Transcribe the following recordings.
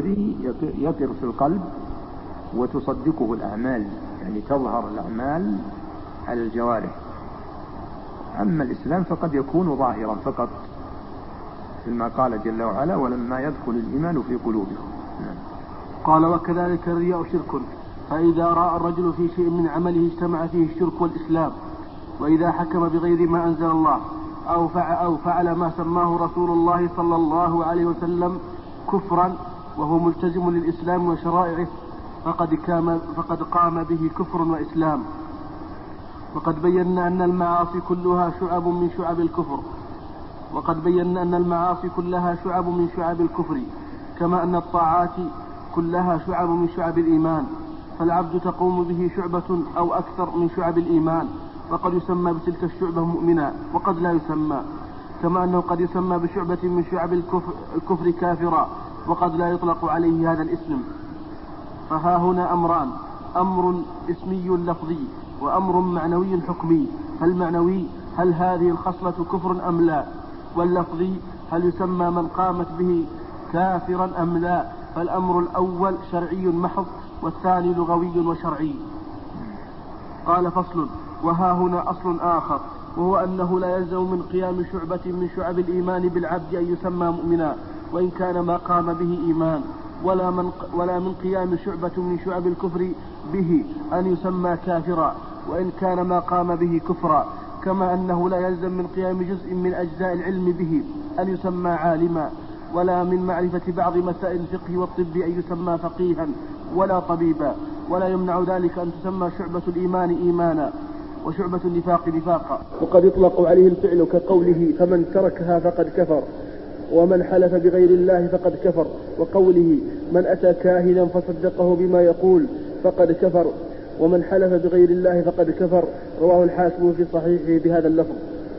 يقر في القلب وتصدقه الأعمال، يعني تظهر الأعمال على الجوارح. أما الإسلام فقد يكون ظاهرا فقط، كما قال جل وعلا: ولما يدخل الإيمان في قلوبكم. قال: وكذلك الرياء شرك، فإذا رأى الرجل في شيء من عمله اجتمع فيه الشرك والإسلام. وإذا حكم بغير ما أنزل الله أو فعل ما سماه رسول الله صلى الله عليه وسلم كفرا وهو ملتزم للإسلام وشرائعه فقد قام به كفر وإسلام. وقد بينا أن المعاصي كلها شعب من شعب الكفر، كما أن الطاعات كلها شعب من شعب الإيمان، فالعبد تقوم به شعبة أو أكثر من شعب الإيمان، وقد يسمى بتلك الشعبة مؤمنا وقد لا يسمى، كما أنه قد يسمى بشعبة من شعب الكفر كافرا وقد لا يطلق عليه هذا الاسم. فها هنا أمران: أمر اسمي لفظي وأمر معنوي حكمي. فالمعنوي: هل هذه الخصلة كفر أم لا؟ واللفظي: هل يسمى من قامت به كافرا أم لا؟ فالأمر الأول شرعي محض، والثاني لغوي وشرعي. قال: فصل. وها هنا أصل آخر، وهو أنه لا يلزم من قيام شعبة من شعب الإيمان بالعبد أن يسمى مؤمنا وإن كان ما قام به إيمان، ولا من قيام شعبة من شعب الكفر به أن يسمى كافرا وإن كان ما قام به كفرا، كما أنه لا يلزم من قيام جزء من أجزاء العلم به أن يسمى عالما، ولا من معرفة بعض مسائل الفقه والطب أن يسمى فقيها ولا طبيبا، ولا يمنع ذلك أن تسمى شعبة الإيمان إيمانا وشعبة النفاق نفاقا. وقد يطلق عليه الفعل كقوله: فمن تركها فقد كفر، ومن حلف بغير الله فقد كفر، وقوله: من أتى كاهنا فصدقه بما يقول فقد كفر، ومن حلف بغير الله فقد كفر. رواه الحاكم في صحيحه بهذا اللفظ.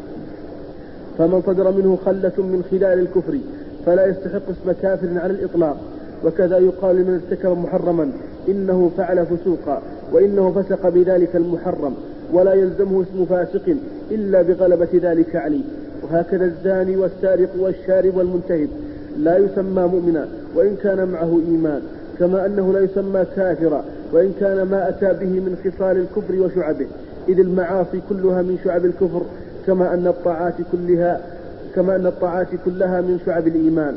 فمن صدر منه خلة من خلال الكفر فلا يستحق اسم كافر على الإطلاق. وكذا يقال لمن ارتكب محرما إنه فعل فسوقا وإنه فسق بذلك المحرم، ولا يلزمه اسم فاسق إلا بغلبة ذلك عليه. وهكذا الزاني والسارق والشارب والمنتهب لا يسمى مؤمنا وإن كان معه إيمان، كما أنه لا يسمى كافرا وإن كان ما أتى به من خصال الكفر وشعبه، إذ المعاصي كلها من شعب الكفر، كما أن الطاعات كلها من شعب الإيمان.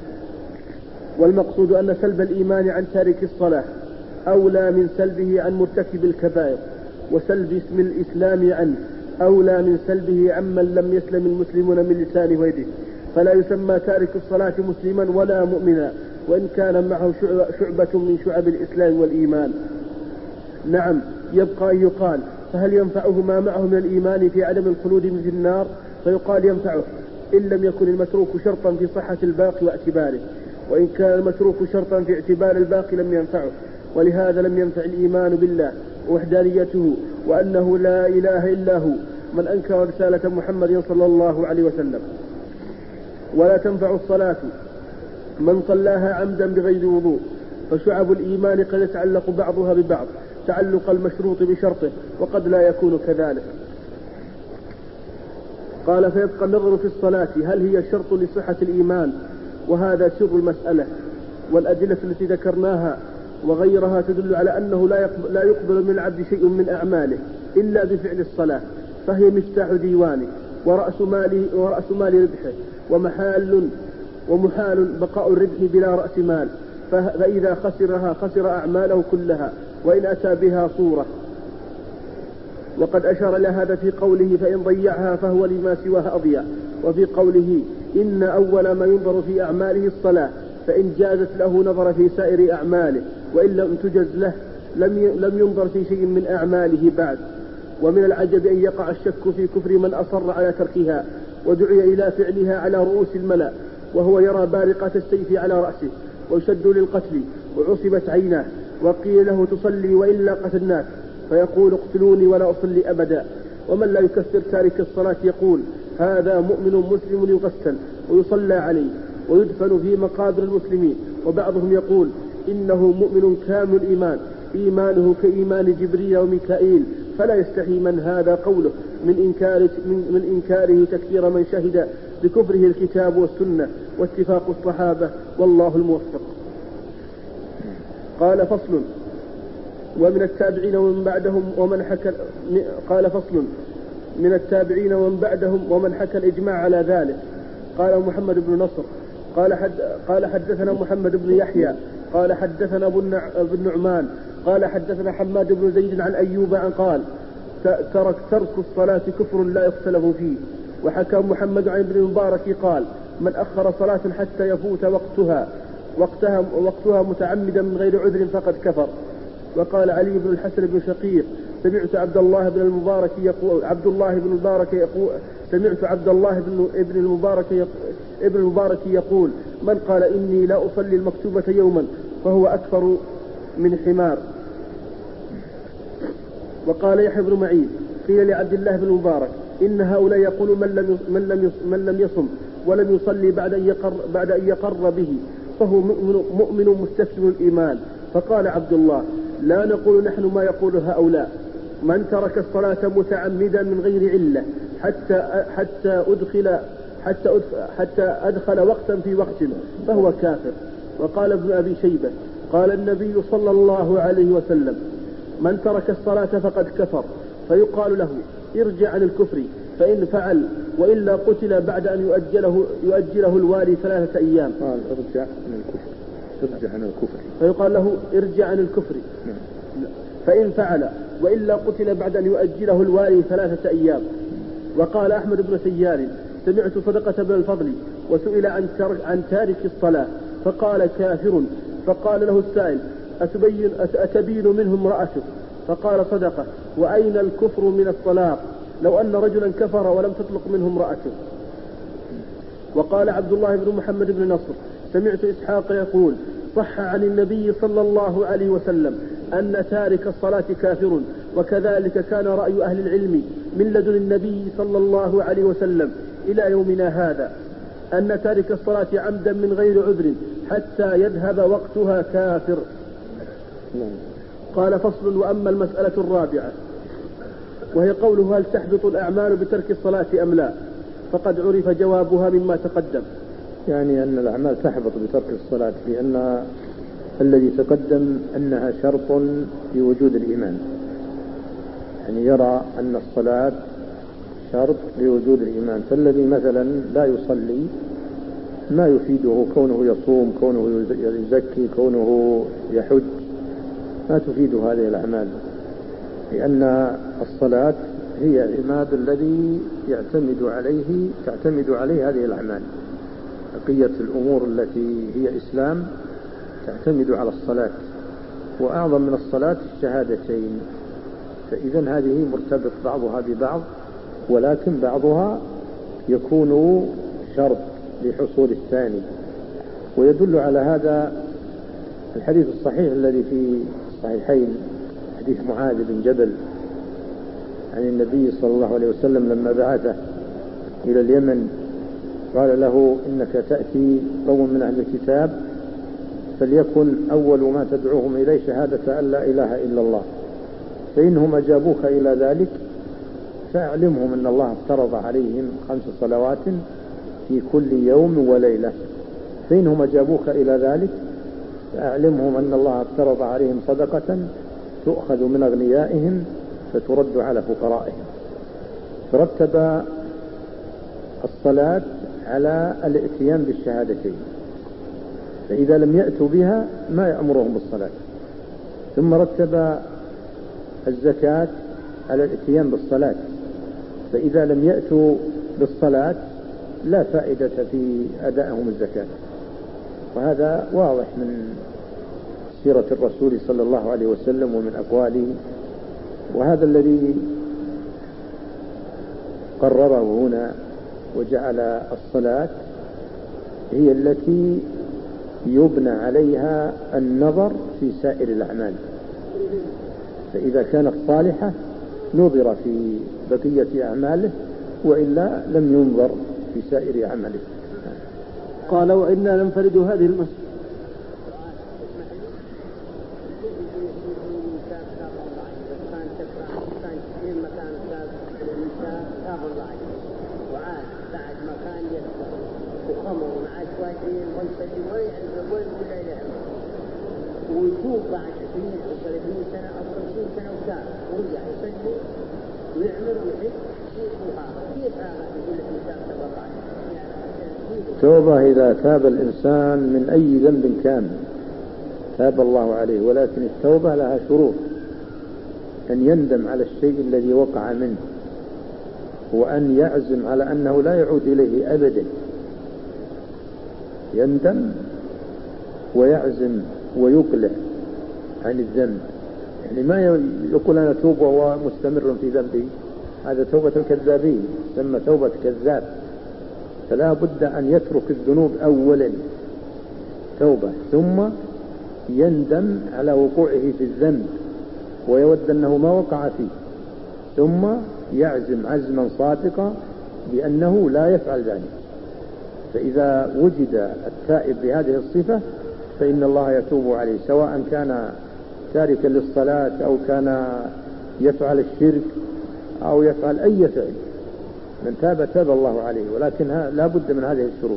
والمقصود أن سلب الإيمان عن تارك الصلاة أولى من سلبه عن مرتكب الكبائر، وسلب اسم الإسلام عنه أولى من سلبه عمن لم يسلم المسلمون من لسانه ويده. فلا يسمى تارك الصلاة مسلما ولا مؤمنا وإن كان معه شعبة من شعب الإسلام والإيمان. نعم، يبقى أن يقال: فهل ينفعه ما معه من الإيمان في عدم الخلود في النار؟ فيقال: ينفعه إن لم يكن المتروك شرطا في صحة الباقي واعتباره، وإن كان المتروك شرطا في اعتبار الباقي لم ينفعه. ولهذا لم ينفع الإيمان بالله ووحدانيته وأنه لا إله إلا هو من أنكر رسالة محمد صلى الله عليه وسلم. ولا تنفع الصلاة من صلاها عمدا بغير وضوء، فشعب الإيمان قد يتعلق بعضها ببعض تعلق المشروط بشرطه، وقد لا يكون كذلك. قال: فيبقى النظر في الصلاة هل هي شرط لصحة الإيمان، وهذا سر المسألة. والأدلة التي ذكرناها وغيرها تدل على أنه لا يقبل من العبد شيء من أعماله إلا بفعل الصلاة، فهي مفتاح ديوانه ورأس مال ربحه، ومحال بقاء الربح بلا رأس مال، فإذا خسرها خسر أعماله كلها وإن أتى بها صورة. وقد أشار إلى هذا في قوله: فإن ضيعها فهو لما سواها أضيع، وفي قوله: إن أول ما ينظر في أعماله الصلاة، فإن جازت له نظر في سائر أعماله، وإن لم تجز له لم ينظر في شيء من أعماله بعد. ومن العجب أن يقع الشك في كفر من أصر على تركها ودعي إلى فعلها على رؤوس الملأ، وهو يرى بارقة السيف على رأسه ويشد للقتل وعصبت عيناه، وقيل له: تصلي وإلا قتلناك، فيقول: اقتلوني ولا أصلي أبدا. ومن لا يكفر تارك الصلاة يقول: هذا مؤمن مسلم يغسل ويصلى عليه ويدفن في مقابر المسلمين. وبعضهم يقول: إنه مؤمن كامل الإيمان، إيمانه كإيمان جبريل وميكائيل، فلا يستحي من هذا قوله من إنكاره تكفير من شهد بكفره الكتاب والسنة واتفاق الصحابة، والله الموفق. قال فصل ومن التابعين ومن بعدهم ومن حكى قال فصل من التابعين ومن بعدهم ومن حكى الإجماع على ذلك. قال محمد بن نصر قال حدثنا محمد بن يحيى قال حدثنا ابن نعمان قال حدثنا حماد بن زيد عن أيوب عن قال ترك الصلاة كفر لا يختلف فيه. وحكى محمد عن ابن المبارك قال من أخر صلاة حتى يفوت وقتها متعمدا من غير عذر فقد كفر. وقال علي بن الحسن بن شقيق سمعت عبد الله بن المبارك يقول من قال إني لا أصلي المكتوبة يوما فهو أكثر من حمار. وقال يحيى بن معين قيل لعبد الله بن المبارك إن هؤلاء يقول من لم يصم ولم يصلي بعد أن يقر به فهو مؤمن مستسلم الإيمان. فقال عبد الله لا نقول نحن ما يقول هؤلاء من ترك الصلاة متعمدا من غير علة حتى أدخل وقتا في وقت فهو كافر. وقال ابن أبي شيبة قال النبي صلى الله عليه وسلم من ترك الصلاة فقد كفر فيقال له ارجع عن الكفر فإن فعل وإلا قتل بعد أن يؤجله الوالي 3 أيام. ارجع عن الكفر فيقال له ارجع عن الكفر فإن فعل وإلا قتل بعد أن يؤجله الوالي 3 أيام. وقال أحمد بن سيار سمعت صدقة بن الفضل وسئل عن تارك الصلاة فقال كافر. فقال له السائل أتبين منه امرأته؟ فقال صدقة. وأين الكفر من الصلاة لو أن رجلا كفر ولم تطلق منه امرأته؟ وقال عبد الله بن محمد بن نصر سمعت إسحاق يقول صح عن النبي صلى الله عليه وسلم أن تارك الصلاة كافر. وكذلك كان رأي أهل العلم من لدن النبي صلى الله عليه وسلم إلى يومنا هذا أن تارك الصلاة عمدا من غير عذر حتى يذهب وقتها كافر. قال فصل وأما المسألة الرابعة وهي قوله هل تحبط الأعمال بترك الصلاة أم لا فقد عرف جوابها مما تقدم. يعني أن الأعمال تحبط بترك الصلاة لأن الذي تقدم أنها شرط في وجود الإيمان، يعني يرى أن الصلاة شرط لوجود الإيمان. فالذي مثلا لا يصلي ما يفيده كونه يصوم كونه يزكي كونه يحج ما تفيد هذه الأعمال، لأن الصلاة هي العماد الذي تعتمد عليه هذه الأعمال. بقية الأمور التي هي إسلام تعتمد على الصلاة، وأعظم من الصلاة الشهادتين. فإذا هذه مرتبط بعضها ببعض، ولكن بعضها يكون شرط لحصول الثاني. ويدل على هذا الحديث الصحيح الذي في الصحيحين حديث معاذ بن جبل عن النبي صلى الله عليه وسلم لما بعثه إلى اليمن قال له إنك تأتي قوم من أهل الكتاب فليكن أول ما تدعوهم إليه شهادة أن لا إله إلا الله، فإنهم أجابوك إلى ذلك فأعلمهم أن الله افترض عليهم 5 صلوات في كل يوم وليلة. فإنهم أجابوك إلى ذلك فأعلمهم أن الله افترض عليهم صدقة تؤخذ من أغنيائهم فترد على فقرائهم. فرتب الصلاة على الاتيان بالشهادتين، فإذا لم يأتوا بها ما يأمرهم بالصلاة. ثم رتب الزكاة على الاتيان بالصلاة، فإذا لم يأتوا بالصلاة لا فائدة في أدائهم الزكاة. وهذا واضح من سيرة الرسول صلى الله عليه وسلم ومن أقواله. وهذا الذي قرره هنا وجعل الصلاة هي التي يبنى عليها النظر في سائر الأعمال، فإذا كانت صالحة نظر في بقية أعماله وإلا لم ينظر في سائر أعماله. قال وإنا ننفرد هذه المسألة. ويتوب بعد 20 أو 30 سنة أو 50 سنة وتاب ورجع يصلي ويعمل ويحج كيف هذا يقول لك الإنسان تبرع؟ توبة إذا تاب الإنسان من أي ذنب كان تاب الله عليه، ولكن التوبة لها شروط: أن يندم على الشيء الذي وقع منه، وأن يعزم على أنه لا يعود إليه أبدا. يندم ويعزم ويقلع عن الذنب، يعني ما يقول أنا توب وهو مستمر في ذنبه، هذا توبة الكذابين، ثم توبة كذاب. فلا بد أن يترك الذنوب أولا توبة، ثم يندم على وقوعه في الذنب ويود أنه ما وقع فيه، ثم يعزم عزما صادقا بأنه لا يفعل ذلك. فإذا وجد التائب بهذه الصفة فإن الله يتوب عليه، سواء كان تاركا للصلاة أو كان يفعل الشرك أو يفعل أي فعل. من تاب تاب الله عليه، ولكن لا بد من هذه الشروط.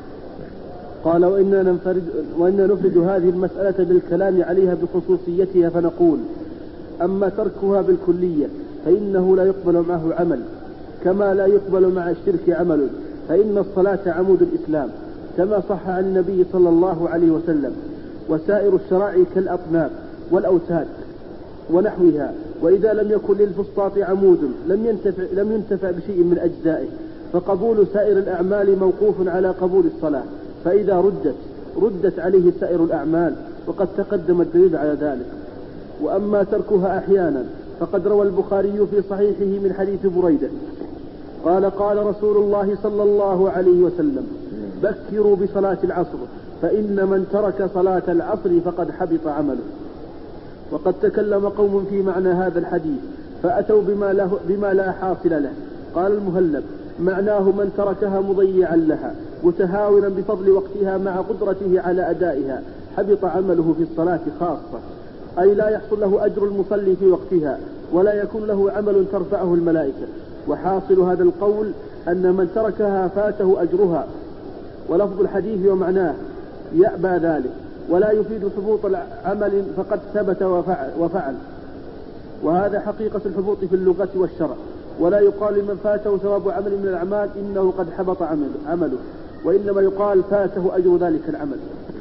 قال: وإنا نفرد هذه المسألة بالكلام عليها بخصوصيتها، فنقول: أما تركها بالكلية فإنه لا يقبل معه عمل، كما لا يقبل مع الشرك عمل، فإن الصلاة عمود الإسلام، كما صح عن النبي صلى الله عليه وسلم. وسائر الشرائع كالأطناب والأوتاد ونحوها، وإذا لم يكن للفسطاط عمود لم ينتفع بشيء من أجزائه. فقبول سائر الأعمال موقوف على قبول الصلاة، فإذا ردت عليه سائر الأعمال، وقد تقدم الدليل على ذلك. وأما تركها أحيانا فقد روى البخاري في صحيحه من حديث بريدة قال: قال رسول الله صلى الله عليه وسلم: بكروا بصلاة العصر، فإن من ترك صلاة العصر فقد حبط عمله. وقد تكلم قوم في معنى هذا الحديث فأتوا بما لا حاصل له. قال المهلب: معناه من تركها مضيعا لها متهاونا بفضل وقتها مع قدرته على أدائها حبط عمله في الصلاة خاصة، أي لا يحصل له أجر المصلي في وقتها، ولا يكون له عمل ترفعه الملائكة. وحاصل هذا القول أن من تركها فاته أجرها، ولفظ الحديث ومعناه يأبى ذلك، ولا يفيد حبوط العمل فقد ثبت وفعل. وهذا حقيقة الحبوط في اللغة والشرع، ولا يقال لمن فاته ثواب عمل من الأعمال إنه قد حبط عمله، وإنما يقال فاته أجر ذلك العمل.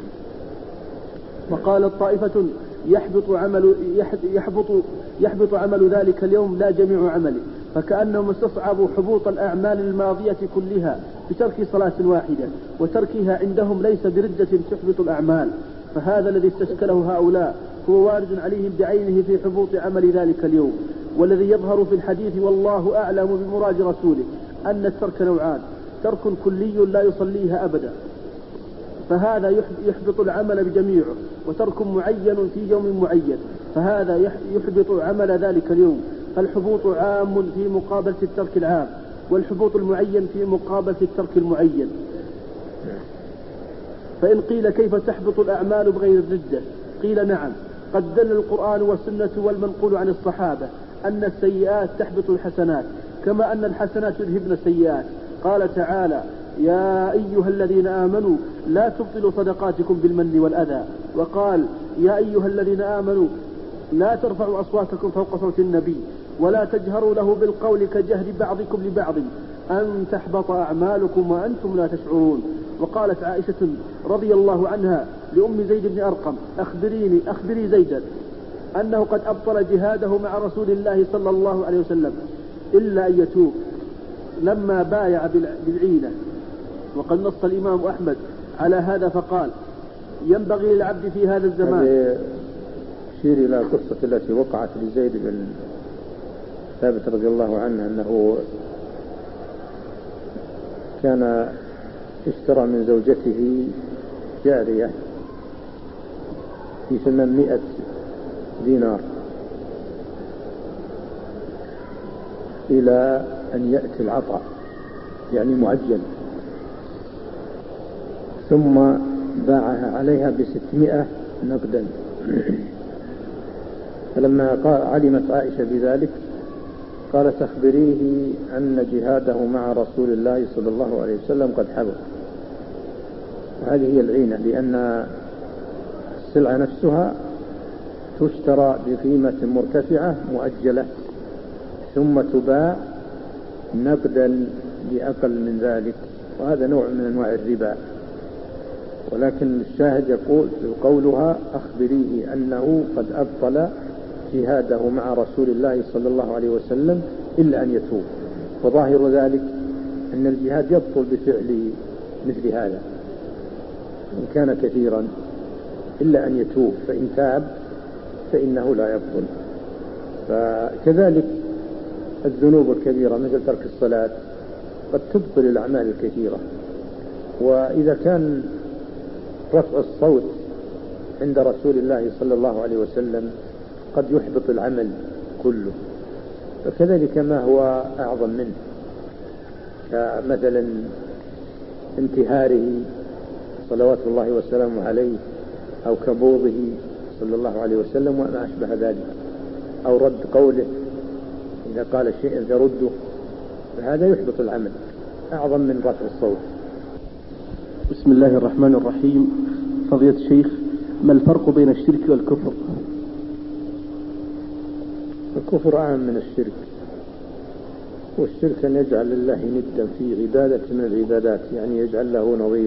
وقال الطائفة: يحبط عمل ذلك اليوم لا جميع عمله، فكأنهم استصعبوا حبوط الأعمال الماضية كلها بترك صلاة واحدة، وتركها عندهم ليس بردة تحبط الأعمال. فهذا الذي استشكله هؤلاء هو وارد عليهم بعينه في حبوط عمل ذلك اليوم. والذي يظهر في الحديث والله أعلم بمراد رسوله أن الترك نوعان: ترك كلي لا يصليها أبدا، فهذا يحبط العمل بجميعه، وترك معين في يوم معين، فهذا يحبط عمل ذلك اليوم. فالحبوط عام في مقابلة الترك العام، والحبوط المعين في مقابلة الترك المعين. فإن قيل: كيف تحبط الأعمال بغير الردة؟ قيل: نعم، قد دل القرآن والسنة والمنقول عن الصحابة أن السيئات تحبط الحسنات، كما أن الحسنات يذهبن السيئات. قال تعالى: يا أيها الذين آمنوا لا تبطلوا صدقاتكم بالمن والأذى. وقال: يا أيها الذين آمنوا لا ترفعوا أصواتكم فوق صوت النبي ولا تجهروا له بالقول كجهر بعضكم لبعض أن تحبط أعمالكم وأنتم لا تشعرون. وقالت عائشة رضي الله عنها لأم زيد بن أرقم: أخبري زيدا أنه قد أبطل جهاده مع رسول الله صلى الله عليه وسلم إلا أن يتوب لما بايع بالعينة. وقد نص الإمام أحمد على هذا فقال: ينبغي للعبد في هذا الزمان. يشير إلى قصة التي وقعت لزيد بن ثابت رضي الله عنه أنه كان اشترى من زوجته جارية في 800 دينار إلى أن يأتي العطاء، يعني معجل، ثم باعها عليها ب600 نقدا. فلما علمت عائشة بذلك قالت: أخبريه أن جهاده مع رسول الله صلى الله عليه وسلم قد حبط. وهذه هي العينة، لأن السلعة نفسها تشترى بقيمة مرتفعة مؤجلة ثم تباع نقدا بأقل من ذلك، وهذا نوع من أنواع الربا. ولكن الشاهد يقول قولها أخبريه أنه قد أبطل جهاده مع رسول الله صلى الله عليه وسلم إلا أن يتوب، وظاهر ذلك أن الجهاد يبطل بفعل مثل هذا إن كان كثيرا، إلا أن يتوب، فإن تاب فإنه لا يبطل. فكذلك الذنوب الكبيرة مثل ترك الصلاة قد تبطل الأعمال الكثيرة. وإذا كان رفع الصوت عند رسول الله صلى الله عليه وسلم قد يحبط العمل كله، فكذلك ما هو أعظم منه، كمثلا انتهاره صلوات الله وسلامه عليه، أو كبوضه صلى الله عليه وسلم وما أشبه ذلك، أو رد قوله إذا قال شيئا يرده، فهذا يحبط العمل أعظم من رفع الصوت. بسم الله الرحمن الرحيم. فضيلة الشيخ، ما الفرق بين الشرك والكفر؟ الكفر أعم من الشرك، والشرك أن يجعل لله ندا في عبادة من العبادات، يعني يجعل له نظير،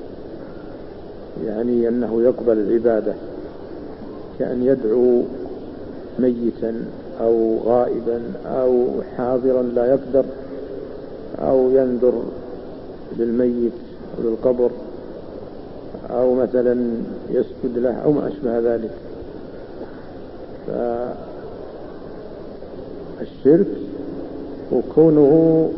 يعني أنه يقبل العبادة، كأن يدعو ميتا أو غائبا أو حاضرا لا يقدر، أو ينذر للميت وللقبر، أو مثلا يسجد له أو ما أشبه ذلك. فالشرك وكونه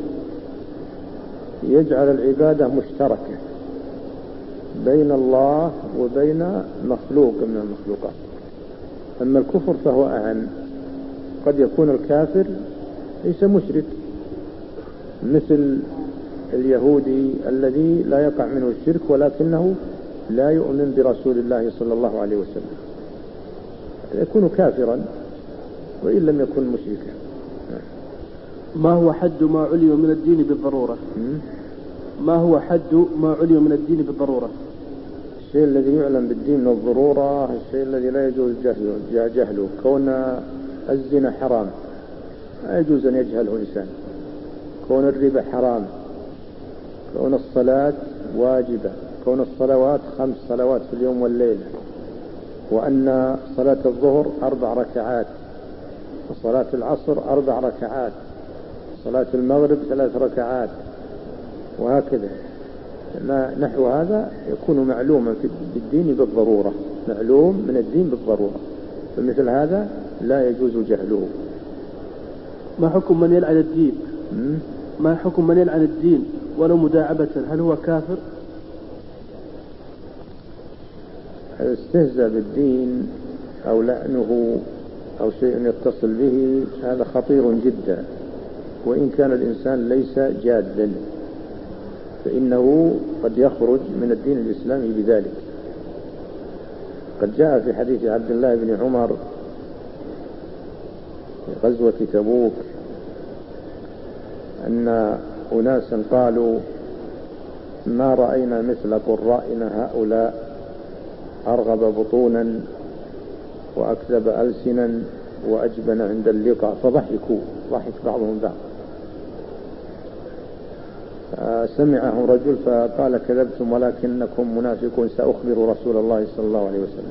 يجعل العبادة مشتركة بين الله وبين مخلوق من المخلوقات. أما الكفر فهو أعم، قد يكون الكافر ليس مشرك، مثل اليهودي الذي لا يقع منه الشرك ولكنه لا يؤمن برسول الله صلى الله عليه وسلم، يكون كافرا وإن لم يكن مشركا. ما هو حد ما علم من الدين بالضرورة؟ ما هو حد ما علم من الدين بالضرورة؟ الشيء الذي يعلم بالدين من الضرورة الشيء الذي لا يجوز جهله. كون الزنا حرام لا يجوز أن يجهله إنسان، كون الربا حرام، كون الصلاة واجبة، كون الصلوات 5 صلوات في اليوم والليلة، وأن صلاة الظهر 4 ركعات، وصلاة العصر 4 ركعات، صلاة المغرب 3 ركعات، وهكذا. نحو هذا يكون معلوما في الدين بالضرورة، معلوم من الدين بالضرورة، فمثل هذا لا يجوز جهله. ما حكم من يلعن الدين؟ ما حكم من يلعن الدين ولو مداعبة؟ هل هو كافر؟ الاستهزاء بالدين أو لعنه أو شيء يتصل به هذا خطير جدا، وإن كان الإنسان ليس جادا فإنه قد يخرج من الدين الإسلامي بذلك. قد جاء في حديث عبد الله بن عمر في غزوة تبوك أن أناسا قالوا ما رأينا مثل قرائنا هؤلاء أرغب بطونا وأكذب ألسنا وأجبن عند اللقاء، فضحكوا، ضحك بعضهم بعض. سمعه رجل فقال كذبتم ولكنكم منافقون، سأخبر رسول الله صلى الله عليه وسلم.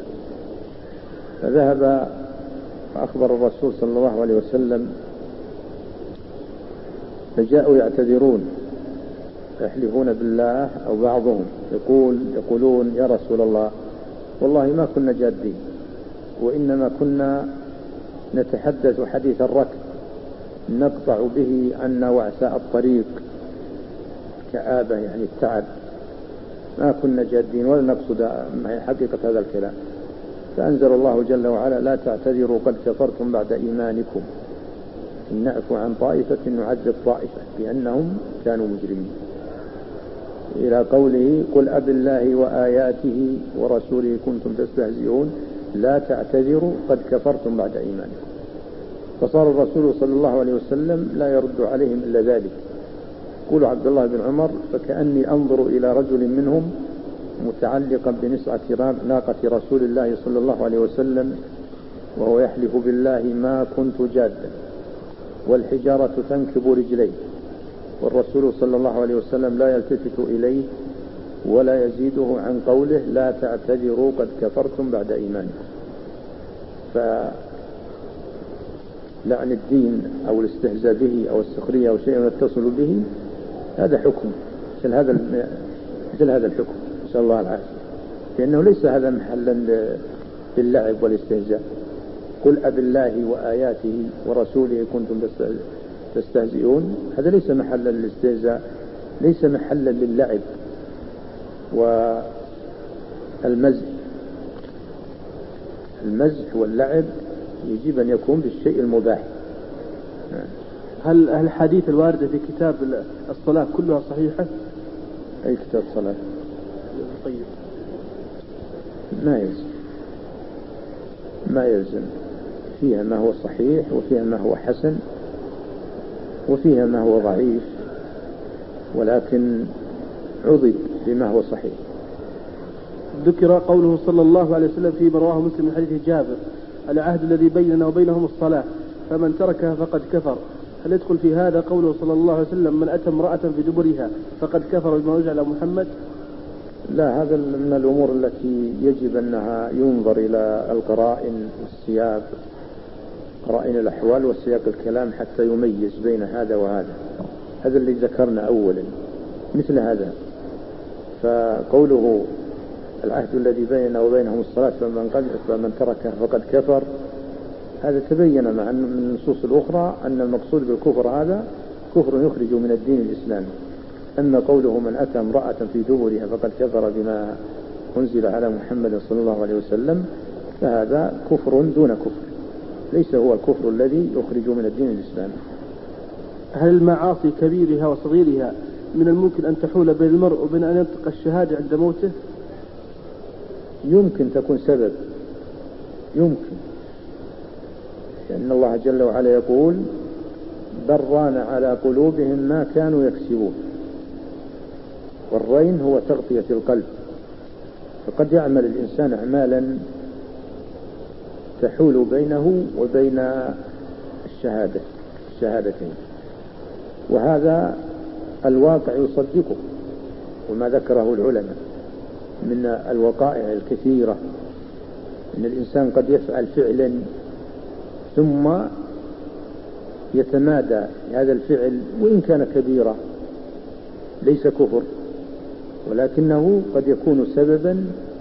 فذهب فأخبر الرسول صلى الله عليه وسلم، فجاءوا يعتذرون يحلفون بالله، أو بعضهم يقولون يا رسول الله والله ما كنا جادين، وإنما كنا نتحدث حديث الركب نقطع به عنا وعساء الطريق، كآبة يعني التعب، ما كنا جادين ولا نقصد حقيقة هذا الكلام. فأنزل الله جل وعلا لا تعتذروا قد كفرتم بعد إيمانكم إن نعفو عن طائفة نعذب طائفة بأنهم كانوا مجرمين، إلى قوله قل أب الله وآياته ورسوله كنتم تستهزئون لا تعتذروا قد كفرتم بعد إيمانكم. فصار الرسول صلى الله عليه وسلم لا يرد عليهم إلا ذلك. يقول عبد الله بن عمر فكأني أنظر إلى رجل منهم متعلقا بنسعة ناقة رسول الله صلى الله عليه وسلم وهو يحلف بالله ما كنت جادا، والحجارة تنكب رجليه، والرسول صلى الله عليه وسلم لا يلتفت إليه ولا يزيده عن قوله لا تعتذروا قد كفرتم بعد إيمانكم. فلعن الدين أو الاستهزاء به أو السخرية أو شيء يتصل به هذا حكم مثل هذا الحكم، نسأل الله العافية، لأنه ليس هذا محلا للعب والاستهزاء. قل أبالله وآياته ورسوله كنتم تستهزئون، هذا ليس محلا للاستهزاء، ليس محلا للعب والمزح. المزح واللعب يجب أن يكون بالشيء المباح. هل الحديث الواردة في كتاب الصلاة كلها صحيحة؟ أي كتاب صلاة؟ طيب، ما يلزم، فيها ما هو صحيح وفيها ما هو حسن وفيها ما هو ضعيف، ولكن عضد بما هو صحيح. ذكر قوله صلى الله عليه وسلم في رواه مسلم من حديث جابر: العهد الذي بيننا وبينهم الصلاة فمن تركها فقد كفر. هل يدخل في هذا قوله صلى الله عليه وسلم من أتى امرأة في دبرها فقد كفر بما أنزل على محمد؟ لا، هذا من الأمور التي يجب أنها ينظر إلى القرائن والسياق، قرائن الأحوال وسياق الكلام حتى يميز بين هذا وهذا. هذا اللي ذكرنا أولا مثل هذا. فقوله العهد الذي بيننا وبينهم الصلاة فمن تركها فقد كفر، هذا تبين مع من النصوص الأخرى أن المقصود بالكفر هذا كفر يخرج من الدين الإسلامي. أما قوله من أتى امرأة في دبرها فقد كفر بما أنزل على محمد صلى الله عليه وسلم، فهذا كفر دون كفر، ليس هو الكفر الذي يخرج من الدين الإسلامي. هل المعاصي كبيرها وصغيرها من الممكن أن تحول بين المرء وبين أن ينطق الشهادة عند موته؟ يمكن تكون سبب، يمكن، لأن الله جل وعلا يقول بران على قلوبهم ما كانوا يكسبون، والرين هو تغطية القلب. فقد يعمل الإنسان أعمالا تحول بينه وبين الشهادتين، وهذا الواقع يصدقه، وما ذكره العلماء من الوقائع الكثيرة أن الإنسان قد يفعل فعلا ثم يتمادى هذا الفعل وإن كان كبيرا ليس كفر، ولكنه قد يكون سببا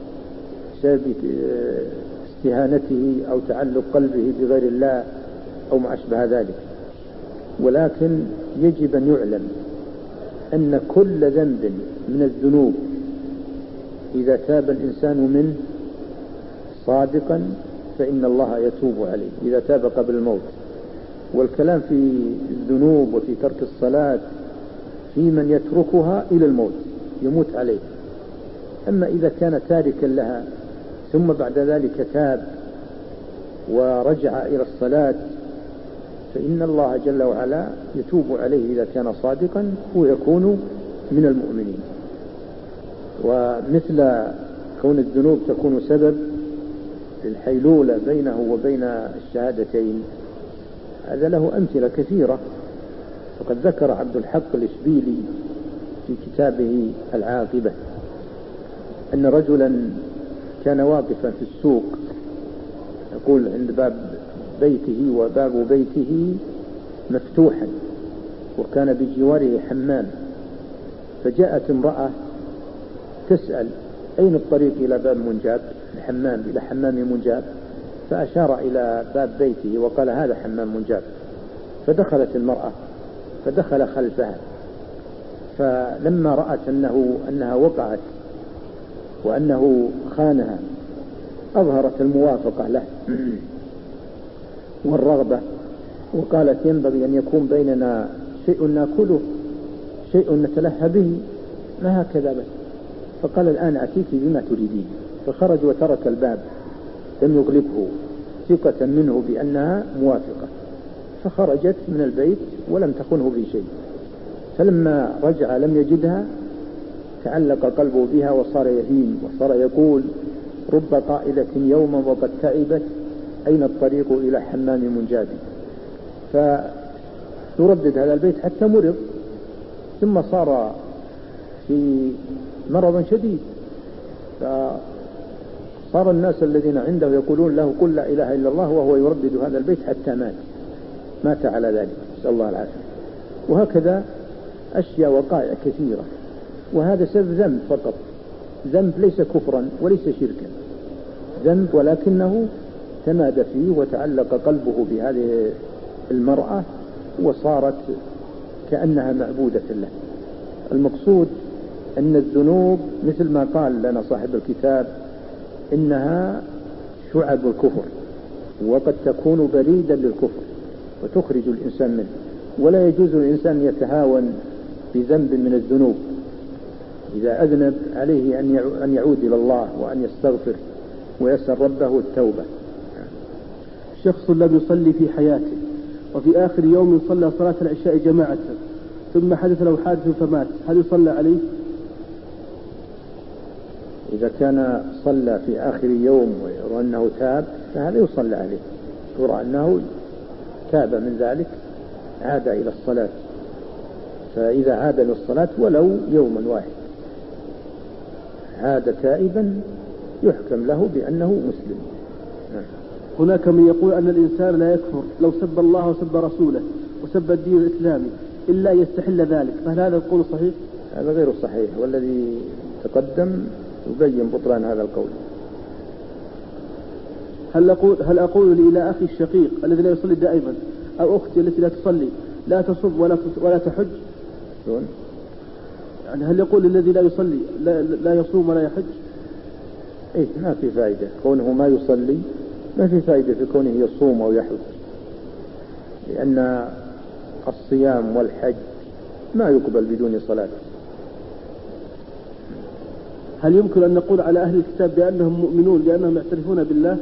استهانته أو تعلق قلبه بغير الله أو ما أشبه ذلك. ولكن يجب أن يعلم أن كل ذنب من الذنوب إذا تاب الإنسان منه صادقا فإن الله يتوب عليه إذا تاب قبل الموت. والكلام في الذنوب وفي ترك الصلاة في من يتركها إلى الموت يموت عليه. أما إذا كان تاركا لها ثم بعد ذلك تاب ورجع إلى الصلاة فإن الله جل وعلا يتوب عليه إذا كان صادقا ويكون من المؤمنين. ومثل كون الذنوب تكون سبب للحيلولة بينه وبين الشهادتين هذا له أمثلة كثيرة. فقد ذكر عبد الحق الإشبيلي في كتابه العاقبة أن رجلا كان واقفا في السوق، يقول عند باب بيته وباب بيته مفتوحا وكان بجواره حمام، فجاءت امرأة تسأل أين الطريق إلى باب منجاب الحمام، إلى حمام منجاب، فأشار إلى باب بيته وقال هذا حمام منجاب. فدخلت المرأة فدخل خلفها، فلما رأت أنها وقعت وأنه خانها أظهرت الموافقة له والرغبة، وقالت ينبغي أن يكون بيننا شيء نأكله شيء نتلهى به، ما هكذا بس. فقال الآن أتيك بما تريدين. فخرج وترك الباب لم يغلقه ثقة منه بأنها موافقة، فخرجت من البيت ولم تخنه بشيء. فلما رجع لم يجدها تعلق قلبه بها وصار يهين وصار يقول رب قائلة يوما وقد تعبت أين الطريق إلى حمام منجاب، فيردد هذا البيت حتى مرض، ثم صار في مرض شديد، فصار الناس الذين عنده يقولون له قل لا إله إلا الله، وهو يردد هذا البيت حتى مات على ذلك، نسأل الله العافية. وهكذا أشياء وقائع كثيرة، وهذا سبب ذنب فقط، ذنب ليس كفرا وليس شركا، ذنب ولكنه تمادى فيه وتعلق قلبه بهذه المرأة وصارت كأنها معبودة له. المقصود أن الذنوب مثل ما قال لنا صاحب الكتاب إنها شعب الكفر، وقد تكون بريدا للكفر وتخرج الإنسان منه، ولا يجوز للإنسان يتهاون بذنب من الذنوب. إذا أذنب عليه أن يعود إلى الله وأن يستغفر ويسأل ربه التوبة. شخص لم يصلي في حياته وفي آخر يوم صلى صلاة العشاء جماعة ثم حدث له حادث فمات، هل يصلى عليه؟ إذا كان صلى في آخر يوم ويرى أنه تاب فهذا يصلى عليه، يرى أنه تاب من ذلك عاد إلى الصلاة، فإذا عاد للصلاة ولو يوما واحد عاد تائبا يحكم له بأنه مسلم. هناك من يقول أن الإنسان لا يكفر لو سب الله وسب رسوله وسب الدين الإسلامي إلا يستحل ذلك، فهل هذا القول صحيح؟ هذا غير صحيح، والذي تقدم يبين بطلان هذا القول. هل أقول إلى أخي الشقيق الذي لا يصلي دائما أو أختي التي لا تصلي لا تصب ولا تحج؟ يعني هل يقول الذي لا يصلي لا يصوم ولا يحج؟ إيه، ما في فائدة كونه ما يصلي، ما في فائدة في كونه يصوم أو يحج، لأن الصيام والحج ما يقبل بدون صلاة. هل يمكن أن نقول على أهل الكتاب بأنهم مؤمنون لأنهم يعترفون بالله؟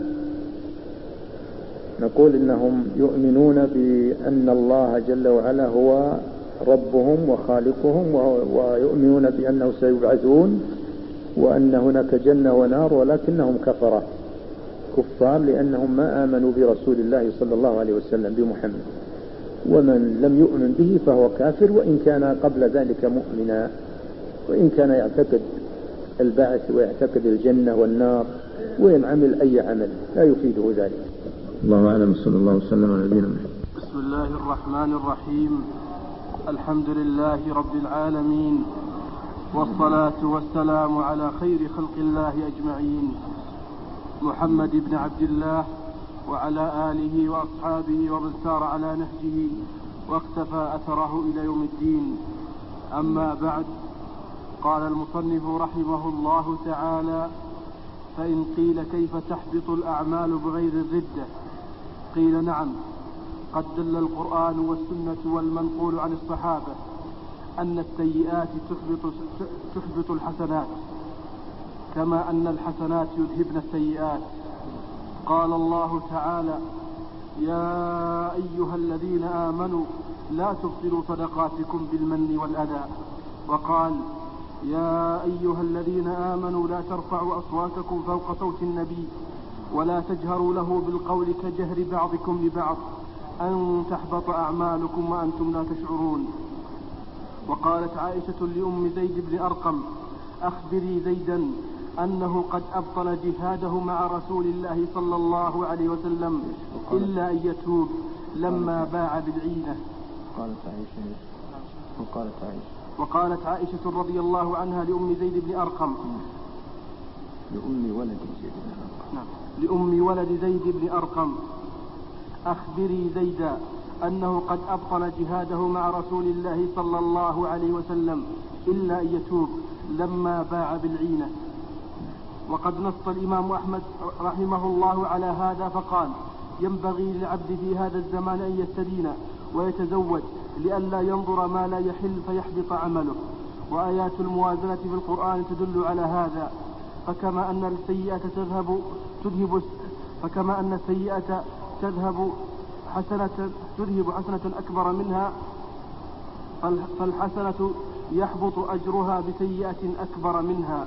نقول إنهم يؤمنون بأن الله جل وعلا هو ربهم وخالقهم، ويؤمنون بأنه سيبعثون وأن هناك جنة ونار، ولكنهم كفار لأنهم ما آمنوا برسول الله صلى الله عليه وسلم بمحمد، ومن لم يؤمن به فهو كافر، وإن كان قبل ذلك مؤمنا، وإن كان يعتقد البعث ويعتقد الجنة والنار وإن عمل أي عمل لا يفيده ذلك. الله أعلم، صلى الله وسلم على نبينا محمد. بسم الله الرحمن الرحيم، الحمد لله رب العالمين، والصلاة والسلام على خير خلق الله أجمعين، محمد بن عبد الله وعلى آله وأصحابه ومن سار على نهجه واقتفى أثره إلى يوم الدين. أما بعد، قال المصنف رحمه الله تعالى: فإن قيل كيف تحبط الأعمال بغير الردة؟ قيل نعم، قد دل القرآن والسنة والمنقول عن الصحابة أن السيئات تحبط الحسنات، كما أن الحسنات يذهبن السيئات. قال الله تعالى: يا أيها الذين آمنوا لا تبطلوا صدقاتكم بالمن والأذى. وقال: يا أيها الذين آمنوا لا ترفعوا أصواتكم فوق صوت النبي ولا تجهروا له بالقول كجهر بعضكم لبعض أن تحبط أعمالكم وأنتم لا تشعرون. وقالت عائشة لأم زيد بن أرقم: أخبري زيدا أنه قد أبطل جهاده مع رسول الله صلى الله عليه وسلم إلا أن يتوب لما باع بالعينة. وقالت عائشة رضي الله عنها لأم زيد بن أرقم لأم ولد زيد بن أرقم: أخبري زيدا أنه قد أبطل جهاده مع رسول الله صلى الله عليه وسلم إلا أن يتوب لما باع بالعينة. وقد نص الإمام أحمد رحمه الله على هذا فقال: ينبغي للعبد في هذا الزمان أن يستدين ويتزوج لئلا ينظر ما لا يحل فيحبط عمله. وآيات الموازنة في القرآن تدل على هذا، فكما أن السيئة تذهب حسنة أكبر منها، فالحسنة يحبط أجرها بسيئة أكبر منها.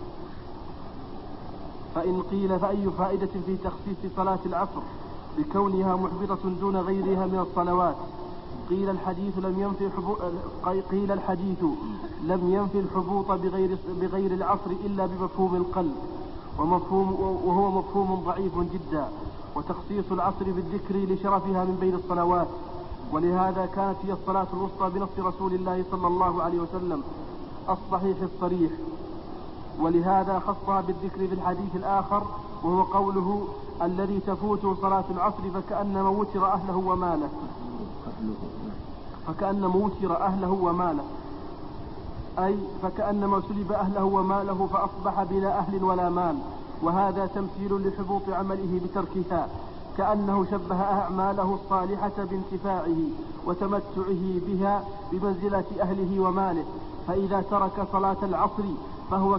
فإن قيل فأي فائدة في تخصيص صلاة العصر بكونها محبطة دون غيرها من الصلوات؟ قيل الحديث لم ينفي الحبوط بغير العصر إلا بمفهوم القلب، وهو مفهوم ضعيف جدا، وتخصيص العصر بالذكر لشرفها من بين الصلوات، ولهذا كانت هي الصلاة الوسطى بنص رسول الله صلى الله عليه وسلم الصحيح الصريح، ولهذا خصها بالذكر في الحديث الآخر، وهو قوله الذي تفوته صلاة العصر فكأنما وتر أهله وماله، أي فكأنما سلب أهله وماله فأصبح بلا أهل ولا مال، وهذا تمثيل لحبوط عمله بتركها، كأنه شبه أعماله الصالحة بانتفاعه وتمتعه بها بمنزلة أهله وماله، فإذا ترك صلاة العصر فهو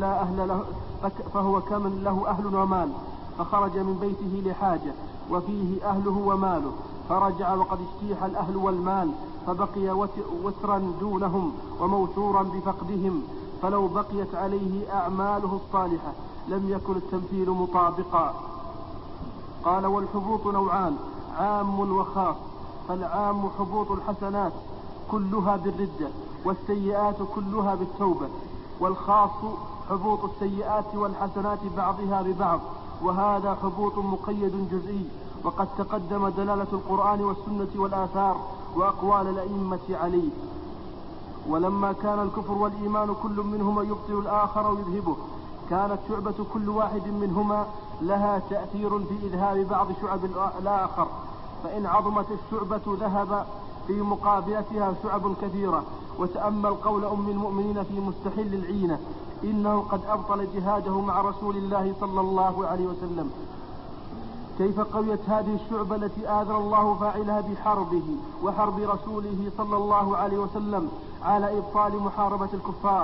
كمن له أهل ومال، فخرج من بيته لحاجة وفيه أهله وماله، فرجع وقد اشتيح الأهل والمال، فبقي وترا دونهم وموتورا بفقدهم، فلو بقيت عليه أعماله الصالحة لم يكن التمثيل مطابقا. قال والحبوط نوعان، عام وخاص، فالعام حبوط الحسنات كلها بالردة والسيئات كلها بالتوبة، والخاص حبوط السيئات والحسنات بعضها ببعض، وهذا حبوط مقيد جزئي، وقد تقدم دلالة القرآن والسنة والآثار وأقوال الأئمة عليه. ولما كان الكفر والإيمان كل منهما يبطل الآخر ويذهبه، كانت شعبة كل واحد منهما لها تأثير في إذهاب بعض شعب الآخر، فإن عظمت الشعبة ذهب في مقابلتها شعب كثيرة. وتأمل قول أم المؤمنين في مستحل العينة: إنه قد أبطل جهاده مع رسول الله صلى الله عليه وسلم. كيف قويت هذه الشعبة التي آذر الله فاعلها بحربه وحرب رسوله صلى الله عليه وسلم على إبطال محاربة الكفار،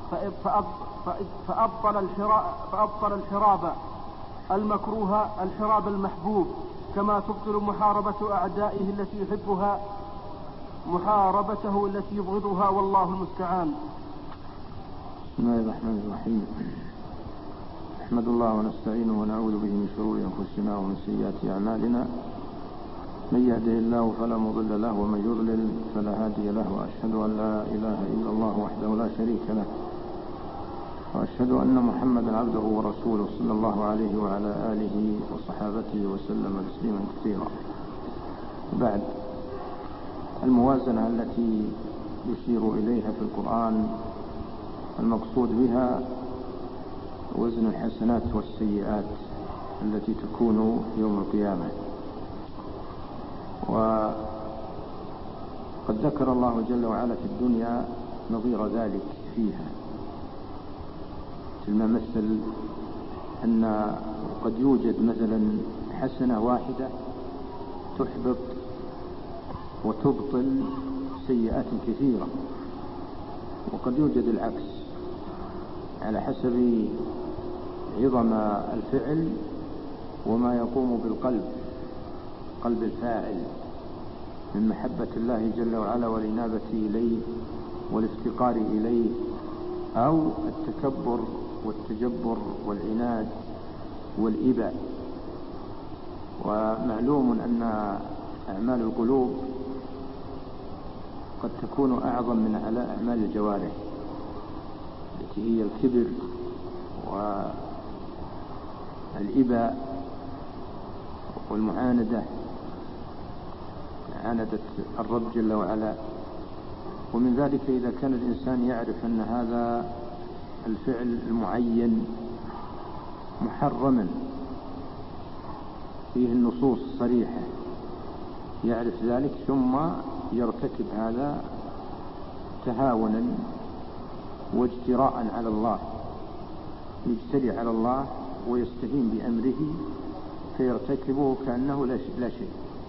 فأبطل الحراب المكروه الحراب المحبوب، كما تبطل محاربة أعدائه التي يحبها محاربته التي يبغضها، والله المستعان. بسم الله الرحمن الرحيم. نحمد الله ونستعينه ونعوذ به من شرور أنفسنا ومن سيئات أعمالنا، من يهده الله فلا مضل له ومن يضلل فلا هادي له، وأشهد أن لا إله إلا الله وحده لا شريك له، وأشهد أن محمدا عبده ورسوله صلى الله عليه وعلى آله وصحابته وسلم تسليما كثيرا. بعد، الموازنة التي يشير إليها في القرآن المقصود بها وزن الحسنات والسيئات التي تكون يوم القيامة. وقد ذكر الله جل وعلا في الدنيا نظير ذلك فيها، كما مثل أن قد يوجد مثلا حسنة واحدة تحبط وتبطل سيئات كثيرة، وقد يوجد العكس على حسب عظم الفعل وما يقوم بالقلب، قلب الفاعل، من محبة الله جل وعلا والإنابة إليه والافتقار إليه، أو التكبر والتجبر والعناد والإباء. ومعلوم أن أعمال القلوب قد تكون أعظم من أعمال الجوارح التي هي الكبر والإباء والمعاندة، معاندة الرب جل وعلا. ومن ذلك إذا كان الإنسان يعرف أن هذا الفعل المعين محرما فيه النصوص صريحة، يعرف ذلك ثم يرتكب هذا تهاونا واجتراء على الله، يجتري على الله ويستهين بأمره فيرتكبه كأنه لا شيء.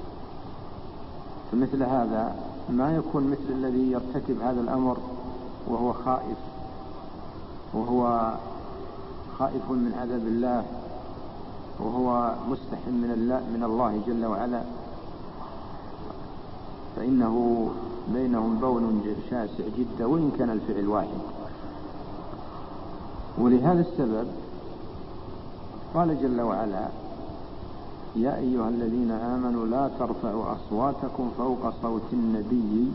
فمثل هذا ما يكون مثل الذي يرتكب هذا الأمر وهو خائف من عذاب الله، وهو مستحي من الله جل وعلا، فإنه بينهم بون شاسع جدا وإن كان الفعل واحد. ولهذا السبب قال جل وعلا: يا أيها الذين آمنوا لا ترفعوا أصواتكم فوق صوت النبي.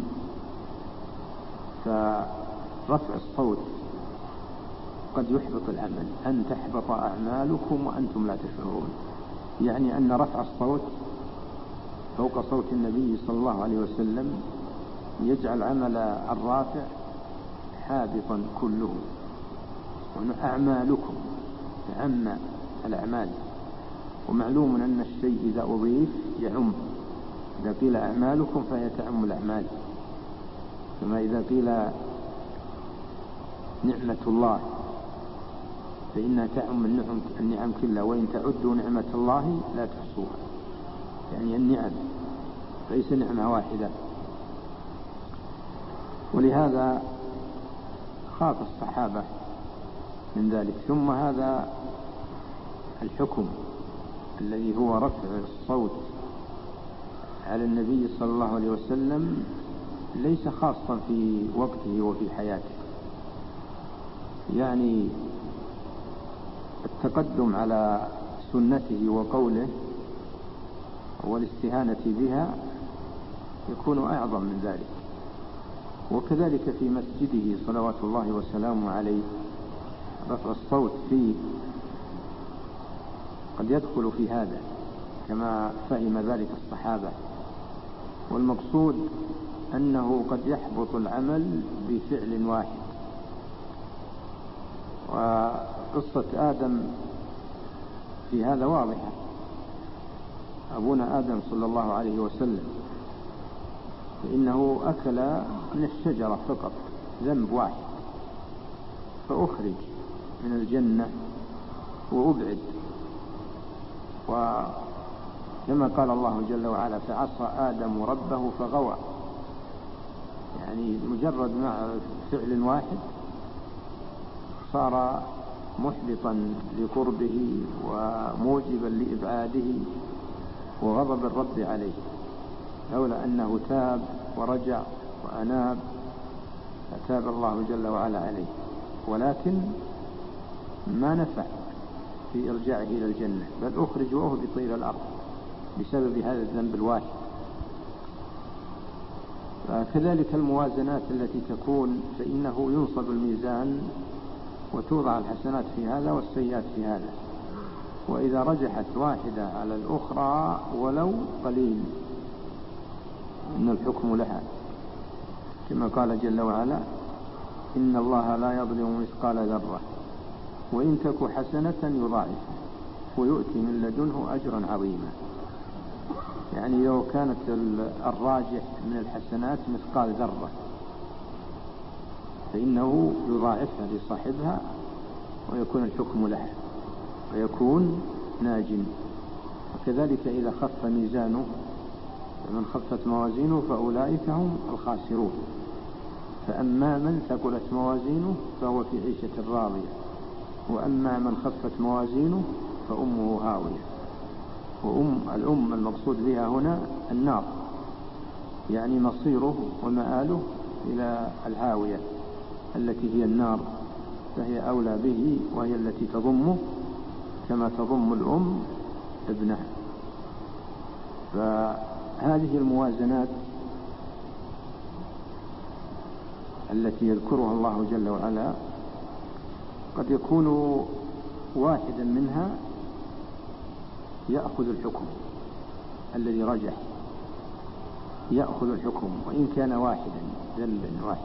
فرفع الصوت قد يحبط العمل، أن تحبط أعمالكم وأنتم لا تشعرون. يعني أن رفع الصوت فوق صوت النبي صلى الله عليه وسلم يجعل عمل الرافع حابطا كله. أعمالكم عم الأعمال، ومعلوم أن الشيء إذا أضيف يعم. إذا قيل أعمالكم فهي تعم الأعمال، كما إذا قيل نعمة الله فإنها تعم النعم كلها، وإن تعدوا نعمة الله لا تحصوها. يعني النعم ليس نعمة واحدة. ولهذا خاف الصحابة من ذلك. ثم هذا الحكم الذي هو رفع الصوت على النبي صلى الله عليه وسلم ليس خاصا في وقته وفي حياته. يعني التقدم على سنته وقوله والاستهانة بها يكون أعظم من ذلك. وكذلك في مسجده صلوات الله وسلامه عليه رفع الصوت فيه قد يدخل في هذا، كما فهم ذلك الصحابة. والمقصود أنه قد يحبط العمل بفعل واحد. وقصة آدم في هذا واضحة. أبونا آدم صلى الله عليه وسلم فإنه أكل من الشجرة فقط، ذنب واحد، فأخرج من الجنة وأبعد. وكما قال الله جل وعلا: فعصى آدم ربه فغوى. يعني مجرد مع فعل واحد صار محبطا لقربه وموجبا لإبعاده وغضب الرب عليه، لولا أنه تاب ورجع وأناب فتاب الله جل وعلا عليه. ولكن ما نفع في إرجاعه إلى الجنة، بل أخرج وأهبط إلى الأرض بسبب هذا الذنب الواحد. فكذلك الموازنات التي تكون، فإنه ينصب الميزان وتوضع الحسنات في هذا والسيئات في هذا، وإذا رجحت واحدة على الأخرى ولو قليل إن الحكم لها، كما قال جل وعلا: إن الله لا يظلم مثقال ذرة وإن تك حسنة يضاعفها ويؤتي من لدنه أجرا عظيما. يعني لو كانت الراجح من الحسنات مثقال ذرة فإنه يضاعفها لصاحبها ويكون الحكم لها ويكون ناج. وكذلك إذا خف ميزانه فمن خفت موازينه فأولئك هم الخاسرون. فأما من ثقلت موازينه فهو في عيشة راضية، وأما من خفت موازينه فأمه هاوية. الأم المقصود بها هنا النار، يعني مصيره ومآله إلى الهاوية التي هي النار، فهي أولى به وهي التي تضمه كما تضم الأم ابنها. فهذه الموازنات التي يذكرها الله جل وعلا قد يكون واحدا منها يأخذ الحكم الذي رجح، يأخذ الحكم وإن كان واحدا ذنبا واحد.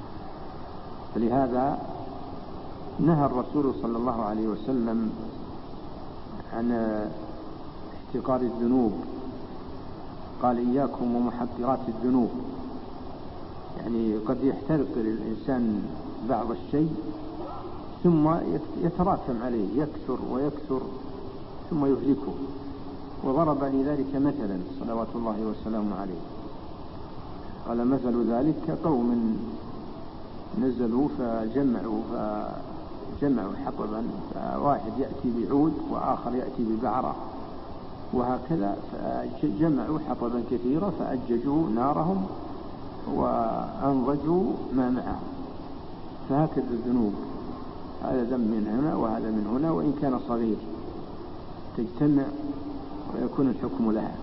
فلهذا نهى الرسول صلى الله عليه وسلم عن احتقار الذنوب، قال: إياكم ومحقرات الذنوب. يعني قد يحترق الإنسان بعض الشيء ثم يتراكم عليه، يكثر ويكثر ثم يهلكه. وضرب لذلك مثلا صلوات الله وسلامه عليه، قال: مثل ذلك كقوم نزلوا فجمعوا حطبا، فواحد يأتي بعود وآخر يأتي ببعرة، وهكذا، فجمعوا حطبا كثيرا فأججوا نارهم وأنضجوا ما معهم. فهكذا الذنوب، هذا ذنب من هنا وهذا من هنا، وإن كان صغير تجتمع ويكون الحكم لها.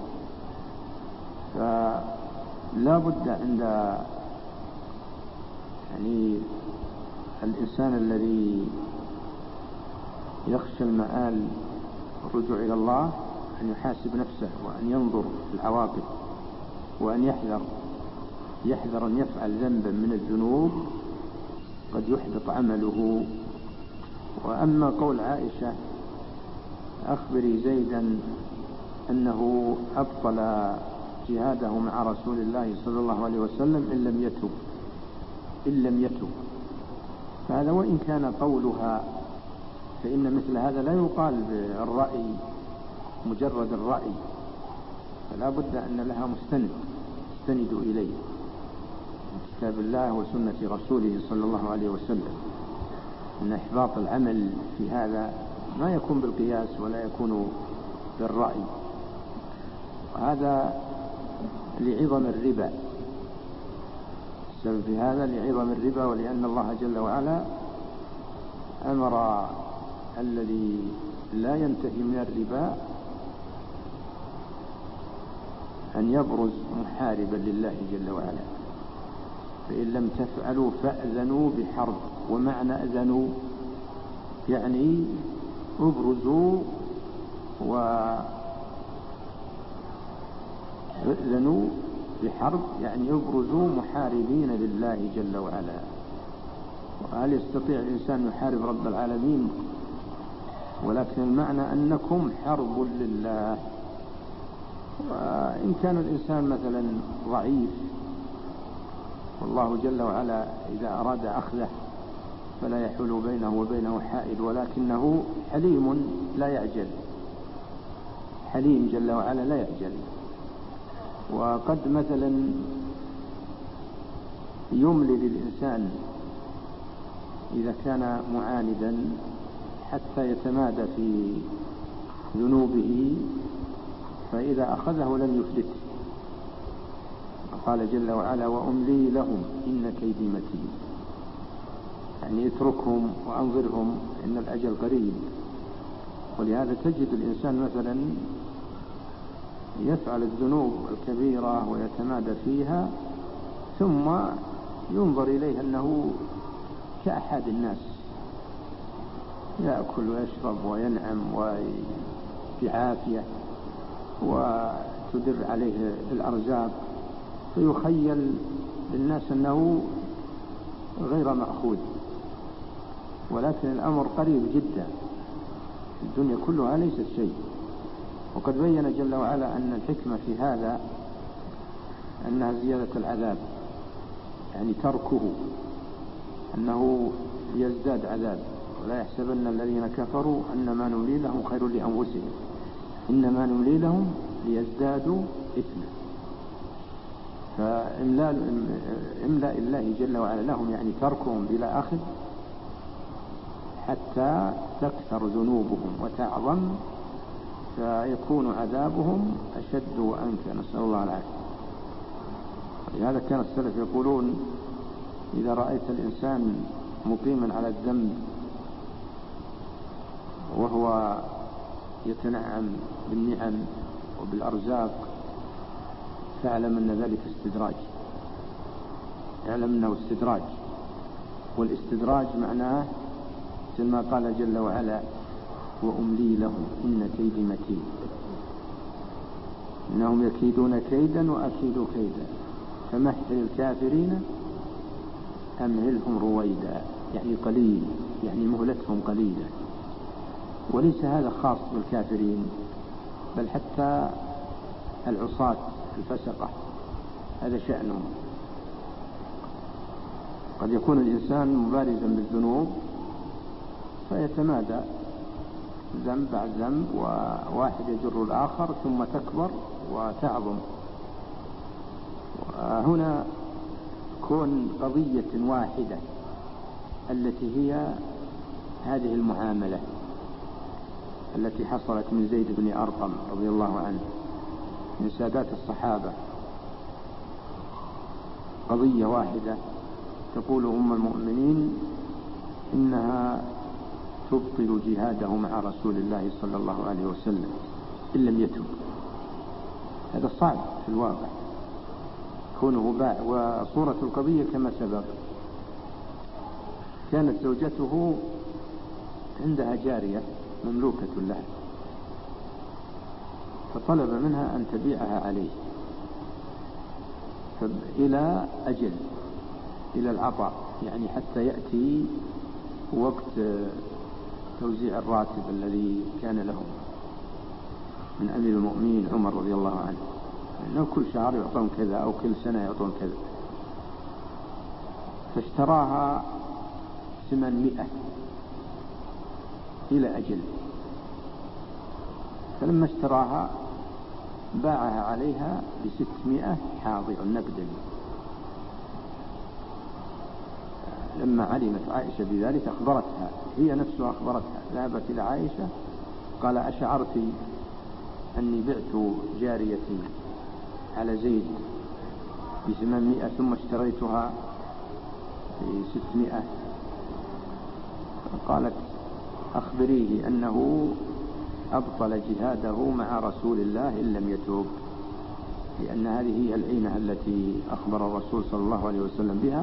فلا بد عند يعني الإنسان الذي يخشى المآل الرجوع إلى الله أن يحاسب نفسه، وأن ينظر في العواقب، وأن يحذر أن يفعل ذنبا من الذنوب قد يحبط عمله. وأما قول عائشة أخبري زيدا أنه أبطل جهاده مع رسول الله صلى الله عليه وسلم إن لم يتب، فهذا وإن كان قولها، فإن مثل هذا لا يقال بالرأي مجرد الرأي، فلا بد أن لها مستند إليه كتاب الله وسنة رسوله صلى الله عليه وسلم. أن إحباط العمل في هذا ما يكون بالقياس ولا يكون بالرأي. وهذا لعظم الربا، السبب في هذا لعظم الربا، ولأن الله جل وعلا أمر الذي لا ينتهي من الربا أن يبرز محاربا لله جل وعلا، فإن لم تفعلوا فأذنوا بحرب. ومعنى أذنوا يعني ابرزوا، وأذنوا بحرب يعني ابرزوا محاربين لله جل وعلا. وهل يستطيع الإنسان يحارب رب العالمين؟ ولكن المعنى أنكم حرب لله. وإن كان الإنسان مثلا ضعيف والله جل وعلا إذا أراد أخذه فلا يحول بينه وبينه حائل، ولكنه حليم لا يعجل، حليم جل وعلا لا يعجل. وقد مثلا يملي للإنسان إذا كان معاندا حتى يتمادى في ذنوبه، فإذا أخذه لم يفلته. قال جل وعلا وأملي لهم إن كيدي متين، يعني اتركهم وأنظرهم إن الأجل قريب. ولهذا تجد الإنسان مثلا يفعل الذنوب الكبيرة ويتمادى فيها، ثم ينظر إليه أنه كأحد الناس، يأكل ويشرب وينعم وبعافية وتدر عليه الأرزاق، فيخيل للناس أنه غير مأخوذ، ولكن الأمر قريب جدا، الدنيا كلها ليست شيء. وقد بين جل وعلا أن الحكمة في هذا أنها زيادة العذاب، يعني تركه أنه يزداد عذاب. ولا يحسبن الذين كفروا أنما نملي لهم خير لأنفسهم إنما نملي لهم ليزدادوا إثما. فإملاء الله جل وعلا لهم يعني تركهم بلا أخذ حتى تكثر ذنوبهم وتعظم، فيكون عذابهم أشد وأنكى، نسأل الله العافية. لهذا كان السلف يقولون إذا رأيت الإنسان مقيما على الذنب وهو يتنعم بالنعم وبالأرزاق فاعلم أن ذلك استدراج، اعلم أنه استدراج. والاستدراج معناه كما قال جل وعلا وأملي لهم إن كيدي متين، إنهم يكيدون كيدا وأكيد كيدا فمهل الكافرين أمهلهم رويدا، يعني قليل، يعني مهلتهم قليلة. وليس هذا خاص بالكافرين، بل حتى العصاة الفسقة هذا شأنهم. قد يكون الإنسان مبارزا بالذنوب فيتمادى ذنب بعد ذنب، وواحد يجر الآخر ثم تكبر وتعظم. وهنا كون قضية واحدة التي هي هذه المعاملة التي حصلت من زيد بن أرقم رضي الله عنه من سادات الصحابة، قضية واحدة تقول أم المؤمنين إنها تبطل جهاده مع رسول الله صلى الله عليه وسلم إن لم يتب. هذا صعب في الواقع كونه باع. وصورة القضية كما سبق، كانت زوجته عندها جارية مملوكة لها، فطلب منها أن تبيعها عليه إلى أجل، إلى العطاء، يعني حتى يأتي وقت توزيع الراتب الذي كان له من أمير المؤمنين عمر رضي الله عنه، أنه كل شهر يعطون كذا أو كل سنة يعطون كذا. فاشتراها 800 إلى أجل، فلما اشتراها باعها عليها ب600 حاضر نقدا. لما علمت عائشة بذلك أخبرتها، هي نفسها أخبرتها، ذهبت إلى عائشة قال أشعرت أني بعت جاريتي على زيد ب800 ثم اشتريتها ب600؟ قالت أخبريه أنه أبطل جهاده مع رسول الله إن لم يتوب، لأن هذه هي العينة التي أخبر الرسول صلى الله عليه وسلم بها،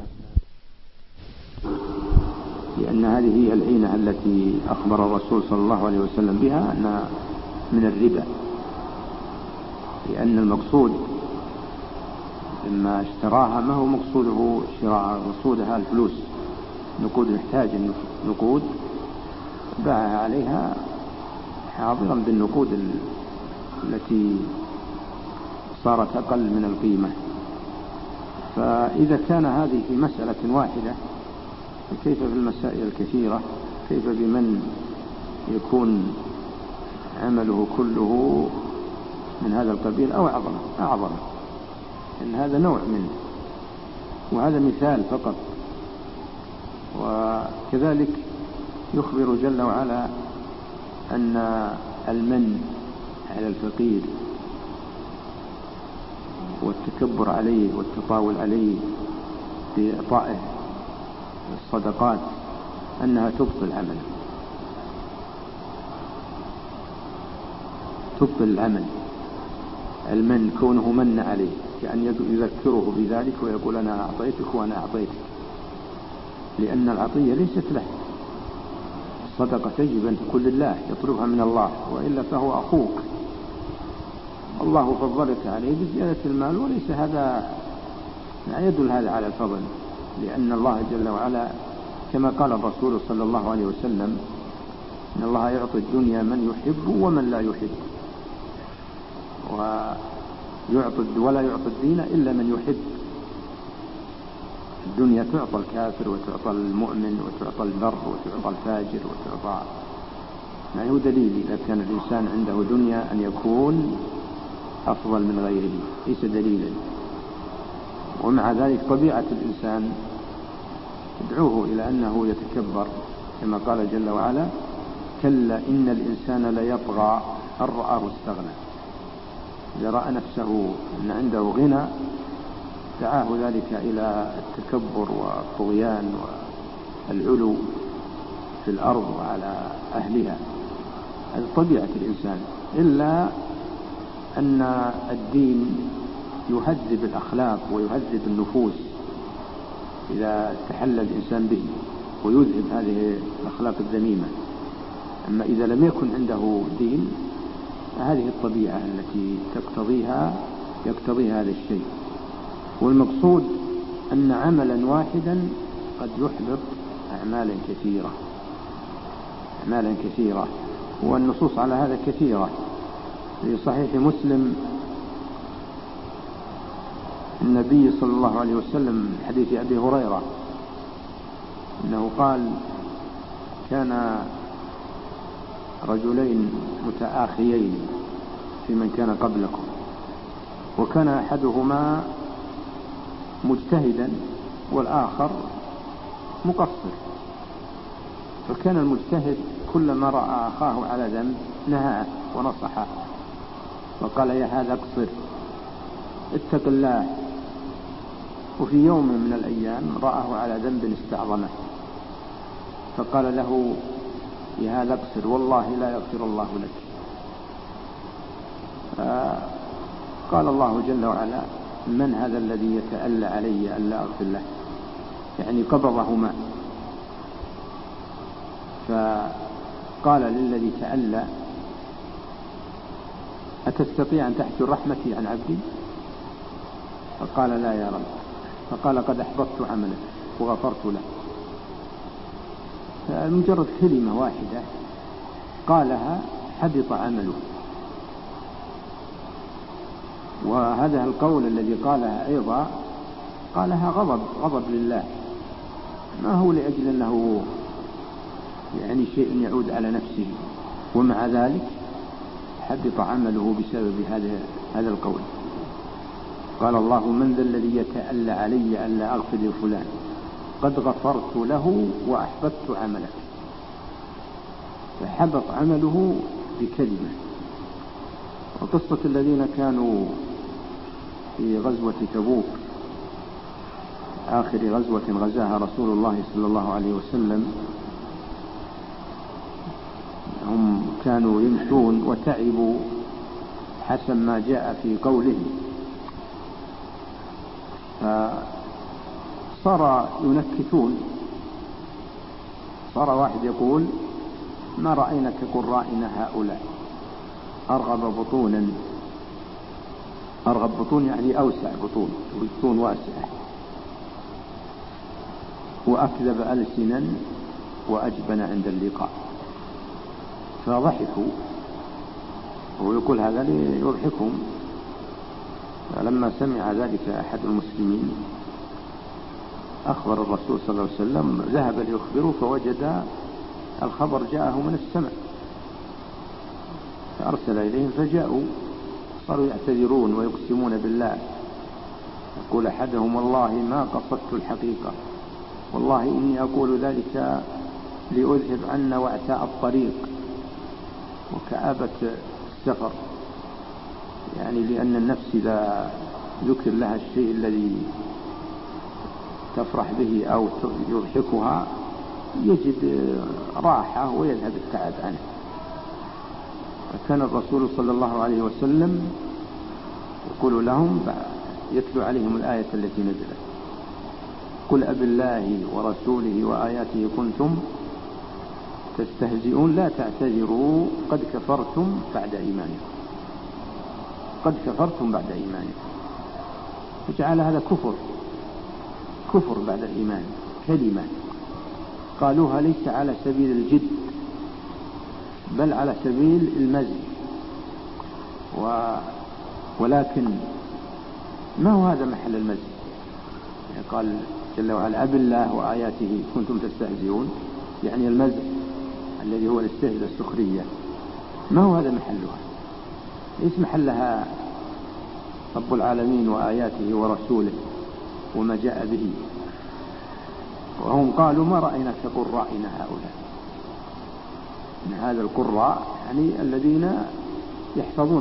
لأن هذه هي العينة التي أخبر الرسول صلى الله عليه وسلم بها أن من الربا، لأن المقصود لما اشتراها ما هو مقصوده شراء، مقصودها الفلوس، نقود، نحتاج النقود، باعها عليها حاضرا بالنقود التي صارت أقل من القيمة. فإذا كان هذه في مسألة واحدة فكيف في المسائل الكثيرة؟ كيف بمن يكون عمله كله من هذا القبيل أو أعظم؟ إن هذا نوع منه، وهذا مثال فقط. وكذلك يخبر جل وعلا أن المن على الفقير والتكبر عليه والتطاول عليه بإعطائه الصدقات أنها تبطل عمله، تبطل العمل. المن كونه من عليه، يعني يذكره بذلك ويقول أنا أعطيتك وأنا أعطيتك، لأن العطية ليست له. الصدقة تجب أن تكون لله، يطلبها من الله، وإلا فهو أخوك، الله فضلك عليه بزيادة المال، وليس هذا لا يدل هذا على الفضل، لأن الله جل وعلا كما قال الرسول صلى الله عليه وسلم إن الله يعطي الدنيا من يحب ومن لا يحب، ولا يعطي الدين إلا من يحب. الدنيا تعطى الكافر وتعطى المؤمن وتعطى البر وتعطى الفاجر وتعطى، ما هو دليل إذا كان الإنسان عنده دنيا أن يكون أفضل من غيره، ليس دليلا. ومع ذلك طبيعة الإنسان تدعوه إلى أنه يتكبر، كما قال جل وعلا كلا إن الإنسان ليطغى أن رآه استغنى. إذا رأى نفسه أن عنده غنى دعاه ذلك إلى التكبر والطغيان والعلو في الأرض وعلى أهلها. هذه طبيعة الإنسان، إلا أن الدين يهذب الأخلاق ويهذب النفوس إذا تحلى الإنسان به، ويذهب هذه الأخلاق الذميمة. أما إذا لم يكن عنده دين فهذه الطبيعة التي يقتضيها هذا الشيء. والمقصود أن عملا واحدا قد يحبط أعمالا كثيرة، والنصوص على هذا كثيرة. في صحيح مسلم النبي صلى الله عليه وسلم حديث أبي هريرة أنه قال كان رجلين متآخيين في من كان قبلكم، وكان أحدهما مجتهدا والآخر مقصر، فكان المجتهد كلما رأى أخاه على ذنب نهاه ونصحه وقال: يا هذا اقصر، اتق الله، وإلا فهو أخوك، الله فضلك عليه بزيادة المال، وليس هذا لا يدل هذا على الفضل، لأن الله جل وعلا كما قال الرسول صلى الله عليه وسلم إن الله يعطي الدنيا من يحب ومن لا يحب، ومع ذلك طبيعة الإنسان وفي يوم من الأيام رآه على ذنب استعظمه فقال له يا هذا اقصر والله لا يغفر الله لك. قال الله جل وعلا من هذا الذي يتألى علي ألا أغفر له، يعني قبضهما. فقال للذي تألى أتستطيع أن تحجر رحمتي عن عبدي؟ فقال لا يا رب. فقال قد أحبطت عملك وغفرت له. مجرد كلمة واحدة قالها حبط عمله. وهذا القول الذي قالها أيضا قالها غضب لله، ما هو لأجل أنه يعني شيء يعود على نفسه، ومع ذلك حبط عمله بسبب هذا القول. قال الله من ذا الذي يتألى علي ألا أغفر لفلان قد غفرت له وأحبطت عمله. فحبط عمله بكلمة. وقصة الذين كانوا في غزوة تبوك آخر غزوة غزاها رسول الله صلى الله عليه وسلم، هم كانوا يمشون وتعبوا حسب ما جاء في قوله، فصار ينكتون. صار واحد يقول ما رأينا كقرائنا هؤلاء أرغب بطون يعني أوسع بطون واسعة، وأكذب ألسنا وأجبن عند اللقاء. فضحكوا، ويقول هذا ليضحكهم. فلما سمع ذلك أحد المسلمين أخبر الرسول صلى الله عليه وسلم، ذهب ليخبره فوجد الخبر جاءه من السماء، فأرسل إليهم فجاءوا، صاروا يعتذرون ويقسمون بالله. يقول أحدهم والله ما قصدت الحقيقة، والله إني أقول ذلك لأذهب عنا وعتاء الطريق وكآبة السفر، يعني لأن النفس إذا ذكر لها الشيء الذي تفرح به أو يضحكها يجد راحة ويذهب التعب عنه. فكان الرسول صلى الله عليه وسلم يقول لهم، يتلو عليهم الآية التي نزلت قل أبالله ورسوله وآياته كنتم تستهزئون لا تعتذروا قد كفرتم بعد إيمانكم. فجعل هذا كفر بعد الإيمان، كلمة قالوها ليس على سبيل الجد بل على سبيل المزح. ولكن ما هو هذا محل المزح؟ يعني قال جل وعلا أبالله وآياته كنتم تستهزئون، يعني المزح الذي هو الاستهزاء السخرية، ما هو هذا محلها؟ ليس محلها رب العالمين وآياته ورسوله وما جاء به. وهم قالوا ما رأينا كقرائنا هؤلاء. من هذا القراء يعني الذين يحفظون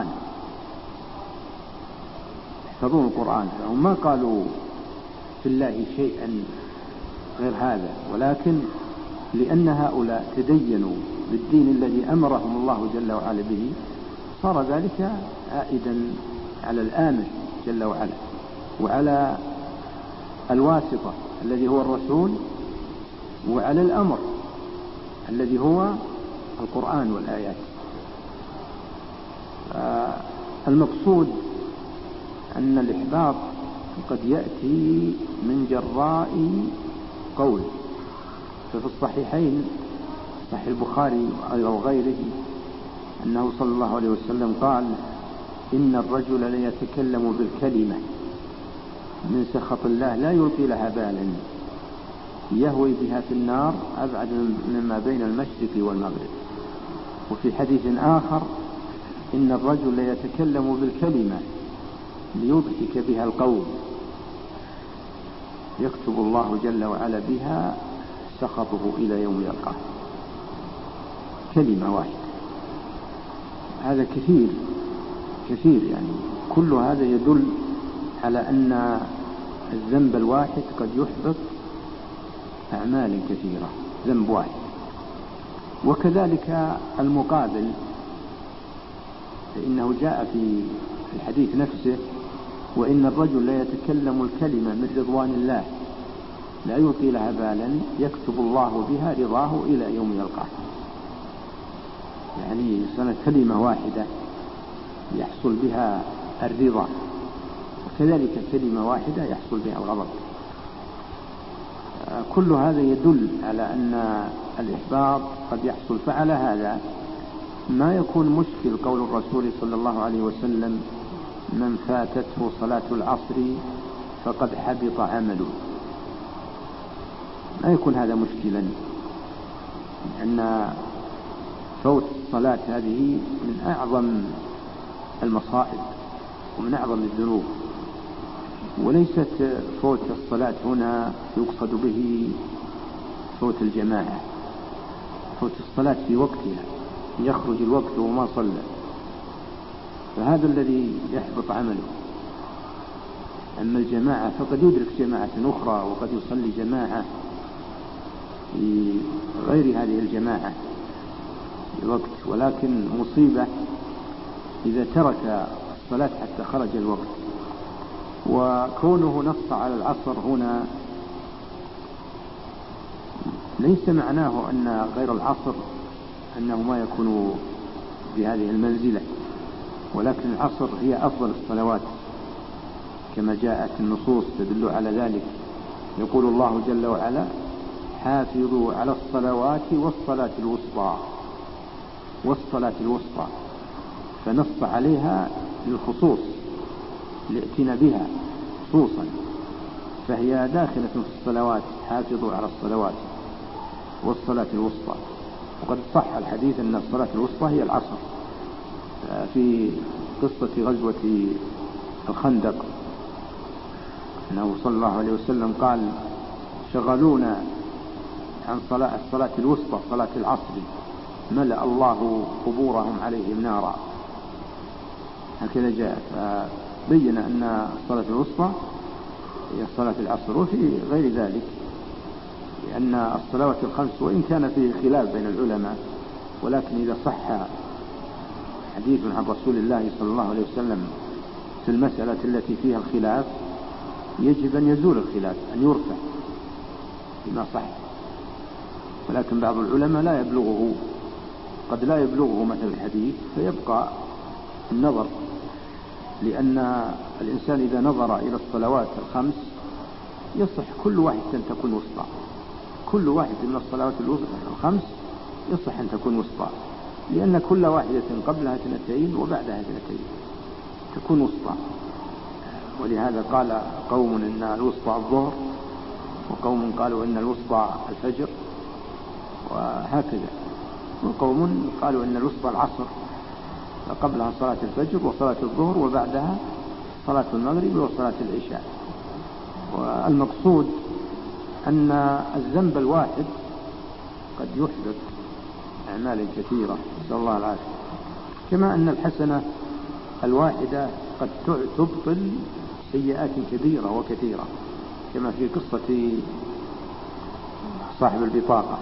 القرآن، فهم ما قالوا في الله شيئا غير هذا، ولكن لأن هؤلاء تدينوا بالدين الذي أمرهم الله جل وعلا به، صار ذلك عائدا على الآمر جل وعلا وعلى الواسطة الذي هو الرسول وعلى الأمر الذي هو القرآن والآيات. المقصود أن الإحباط قد يأتي من جراء قول. ففي الصحيحين صحيح البخاري وغيره أنه صلى الله عليه وسلم قال إن الرجل ليتكلم بالكلمة من سخط الله لا يلقي لها بالا يهوي بها في النار أبعد مما بين المشرق والمغرب. وفي حديث آخر إن الرجل ليتكلم بالكلمة ليضحك بها القوم يكتب الله جل وعلا بها سخطه إلى يوم يلقاه. كلمة واحدة، هذا كثير يعني. كل هذا يدل على أن الذنب الواحد قد يحبط أعمال كثيرة، ذنب واحد. وكذلك المقابل، فإنه جاء في الحديث نفسه: وإن الرجل لا يتكلم الكلمة من رضوان الله لا يلقي لها بالا يكتب الله بها رضاه إلى يوم يلقاه. يعني كلمة واحدة يحصل بها الرضا، وكذلك كلمة واحدة يحصل بها الغضب. كل هذا يدل على أن الإحباط قد يحصل. فعلى هذا ما يكون مشكل قول الرسول صلى الله عليه وسلم: من فاتته صلاة العصر فقد حبط عمله. ما يكون هذا مشكلا، لأن فوت الصلاة هذه من أعظم المصائب ومن أعظم الذنوب. وليست فوت الصلاة هنا يقصد به فوت الجماعة، فوت الصلاة في وقتها، يخرج الوقت وما صلى، فهذا الذي يحبط عمله. أما الجماعة فقد يدرك جماعة أخرى، وقد يصلي جماعة في غير هذه الجماعة في وقت. ولكن مصيبة إذا ترك الصلاة حتى خرج الوقت. وكونه نص على العصر هنا ليس معناه أن غير العصر أنه ما يكون بهذه المنزلة، ولكن العصر هي أفضل الصلوات كما جاءت النصوص تدل على ذلك. يقول الله جل وعلا: حافظوا على الصلوات والصلاة الوسطى، والصلاة الوسطى، فنص عليها للخصوص لائتنا بها خصوصا، فهي داخلة في الصلوات. حافظوا على الصلوات والصلاة الوسطى. وقد صح الحديث أن الصلاة الوسطى هي العصر. في قصة غزوة الخندق أنه صلى الله عليه وسلم قال: شغلونا عن الصلاة الوسطى صلاة العصر ملأ الله قبورهم عليهم نارا. هكذا جاء. فبين أن الصلاة الوسطى هي صلاة العصر. وفي غير ذلك لأن الصلوات الخمس وإن كان فيه خلاف بين العلماء، ولكن إذا صح حديث عن رسول الله صلى الله عليه وسلم في المسألة التي فيها الخلاف يجب أن يزول الخلاف، أن يرفع بما صح. ولكن بعض العلماء لا يبلغه، قد لا يبلغه مثل الحديث، فيبقى النظر. لأن الإنسان إذا نظر إلى الصلوات الخمس يصح كل واحد أن تكون وسطى، كل واحد من الصلوات الخمس يصح أن تكون وسطى، لأن كل واحدة قبلها 2 وبعدها 2 تكون وسطى. ولهذا قال قوم إن الوسطى الظهر، وقوم قالوا إن الوسطى الفجر، وهكذا. وقوم قالوا إن الوسطى العصر، فقبلها صلاة الفجر وصلاة الظهر، وبعدها صلاة المغرب وصلاة العشاء. والمقصود أن الذنب الواحد قد يحبط أعمال كثيرة، نسأل الله العافية. كما أن الحسنة الواحدة قد تبطل سيئات كبيرة وكثيرة، كما في قصة صاحب البطاقة.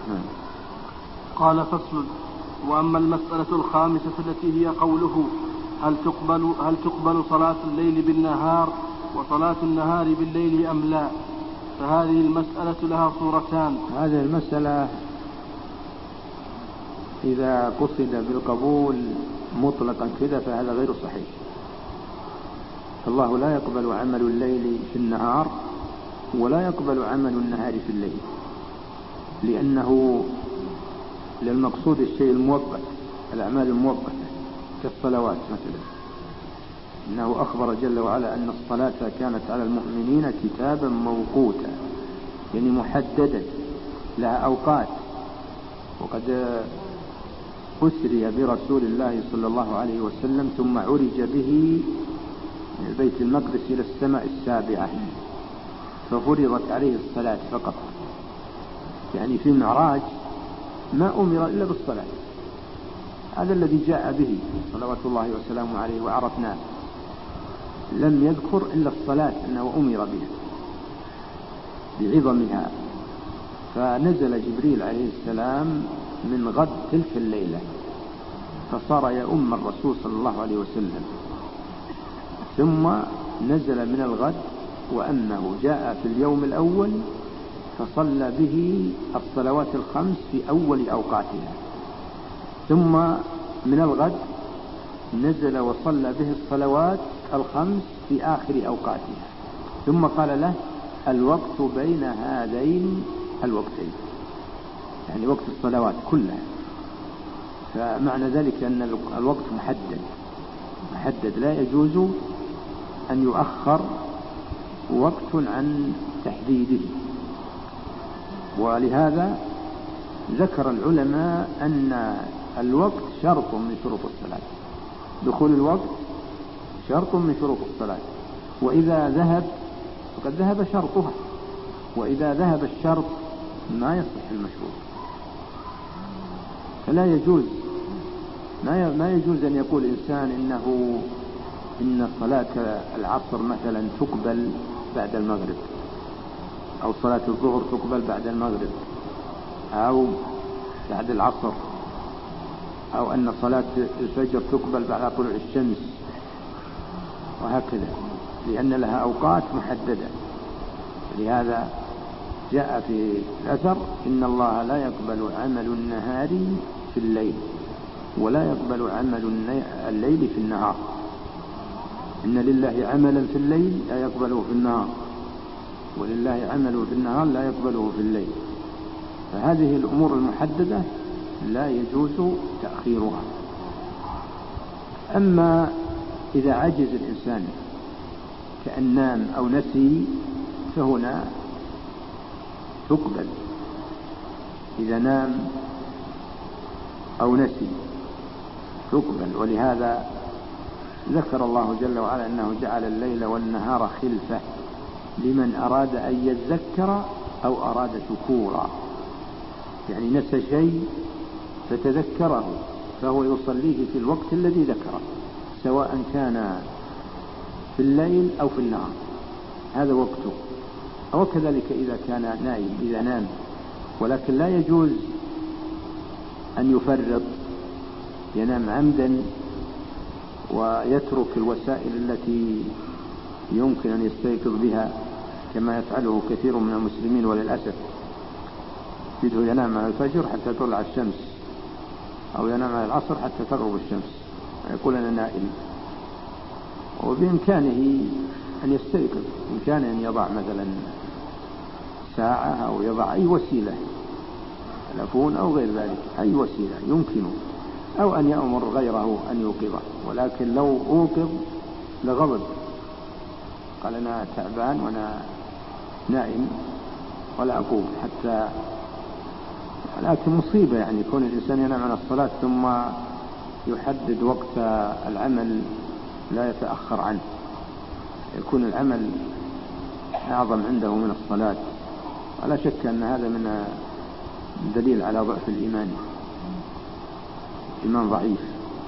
قال: فصل. وأما المسألة الخامسة التي هي قوله: هل تقبل صلاة الليل بالنهار وصلاة النهار بالليل أم لا؟ فهذه المسألة لها صورتان. هذه المسألة إذا قصد بالقبول مطلقا كذا فهذا غير صحيح. الله لا يقبل عمل الليل في النهار ولا يقبل عمل النهار في الليل، لأنه للمقصود الشيء المؤقت، الأعمال المؤقتة كالصلوات مثلا. إنه أخبر جل وعلا أن الصلاة كانت على المؤمنين كتابا موقوتا، يعني محددا لها أوقات. وقد أسري برسول الله صلى الله عليه وسلم ثم عرج به من البيت المقدس إلى السماء السابعة، ففرضت عليه الصلاة فقط. يعني في المعراج ما أمر إلا بالصلاة، هذا الذي جاء به صلوات الله وسلامه عليه وعرفناه. لم يذكر إلا الصلاة أنه أمر بها بعظمها. فنزل جبريل عليه السلام من غد تلك الليلة فصار يؤم الرسول صلى الله عليه وسلم، ثم نزل من الغد وأنه جاء في اليوم الأول فصلى به الصلوات الخمس في أول أوقاتها، ثم من الغد نزل وصلى به الصلوات الخمس في آخر أوقاتها، ثم قال له الوقت بين هذين الوقتين، يعني وقت الصلوات كلها. فمعنى ذلك أن الوقت محدد لا يجوز أن يؤخر وقت عن تحديده. ولهذا ذكر العلماء أن الوقت شرط من شروط الصلاة، دخول الوقت شرط من شروط الصلاة، وإذا ذهب فقد ذهب شرطها، وإذا ذهب الشرط ما يصح المشروط. فلا يجوز ما يجوز أن يقول إنسان إن صلاة العصر مثلا تقبل بعد المغرب، أو صلاة الظهر تقبل بعد المغرب أو بعد العصر، أو أن صلاة الفجر تقبل بعد طلوع الشمس، وهكذا، لأن لها أوقات محددة. لهذا جاء في الأثر إن الله لا يقبل عمل النهار في الليل ولا يقبل عمل الليل في النهار، إن لله عملا في الليل لا يقبله في النهار، ولله عمله في النهار لا يقبله في الليل. فهذه الأمور المحددة لا يجوز تأخيرها. أما إذا عجز الإنسان كأن نام أو نسي فهنا تقبل، إذا نام أو نسي تقبل. ولهذا ذكر الله جل وعلا أنه جعل الليل والنهار خلفة لمن أراد أن يذكر أو أراد شكورا، يعني نسى شيء فتذكره فهو يصليه في الوقت الذي ذكره، سواء كان في الليل أو في النهار، هذا وقته. أو كذلك إذا كان نائم، إذا نام، ولكن لا يجوز أن يفرط، ينام عمدا ويترك الوسائل التي يمكن أن يستيقظ بها كما يفعله كثير من المسلمين وللأسف، يده ينام على الفجر حتى تطلع الشمس، أو ينام على العصر حتى تغرب الشمس، يقول أنا نائم. وبإمكانه أن يستيقظ، بإمكانه أن يضع مثلا ساعة أو يضع أي وسيلة، تلفون أو غير ذلك، أي وسيلة يمكنه، أو أن يأمر غيره أن يوقظه. ولكن لو أوقظ لغضب، قال أنا تعبان وأنا نائم ولا أقوم حتى. لكن مصيبة يعني يكون الإنسان ينام عن الصلاة ثم يحدد وقت العمل لا يتأخر عنه، يكون العمل أعظم عنده من الصلاة. ولا شك أن هذا من دليل على ضعف الإيمان، إيمان ضعيف.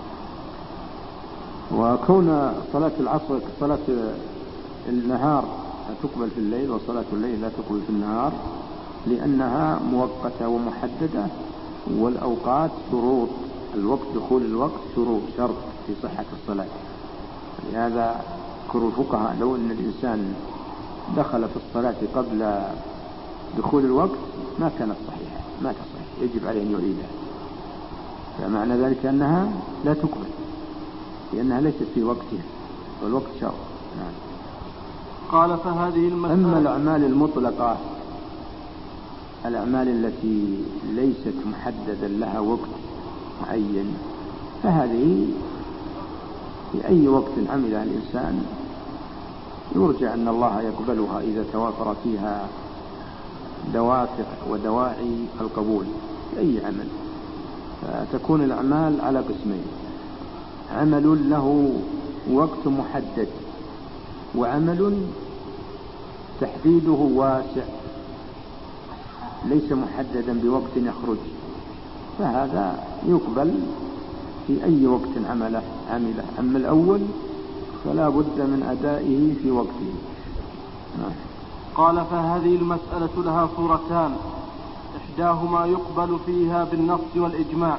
وكون صلاة العصر صلاة النهار تقبل في الليل وصلاة الليل لا تقبل في النهار لأنها مؤقتة ومحددة، والأوقات شروط، الوقت دخول الوقت شرط في صحة الصلاة. لهذا ذكر الفقهاء لو أن الإنسان دخل في الصلاة قبل دخول الوقت ما كانت صحيحة، ما تصح، يجب عليه أن يعيدها. فمعنى ذلك أنها لا تقبل لأنها ليست في وقتها، والوقت شرط. نعم. قال فهذه المسألة. أما الأعمال المطلقة، الأعمال التي ليست محددا لها وقت معين، فهذه في أي وقت عملها الإنسان يرجى أن الله يقبلها إذا توافر فيها دوافع ودواعي القبول في أي عمل. فتكون الأعمال على قسمين: عمل له وقت محدد، وعمل تحديده واسع ليس محددا بوقت يخرج، فهذا يقبل في أي وقت عمله. أما الأول فلا بد من أدائه في وقته. قال فهذه المسألة لها صورتان، إحداهما يقبل فيها بالنص والإجماع،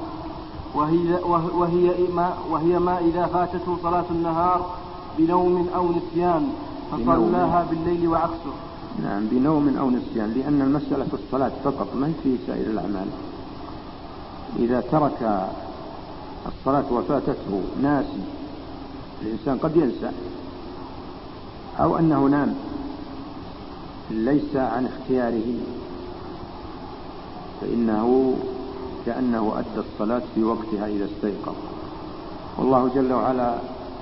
وهي ما إذا فاتته صلاة النهار بنوم أو نسيان فصلاها بالليل وعكسه. نعم، بنوم أو نسيان، لأن المسألة في الصلاة فقط ما في سائر الأعمال. إذا ترك الصلاة وفاتته ناسي، الإنسان قد ينسى، أو أنه نام ليس عن اختياره، فإنه كأنه أدى الصلاة في وقتها إذا استيقظ. والله جل وعلا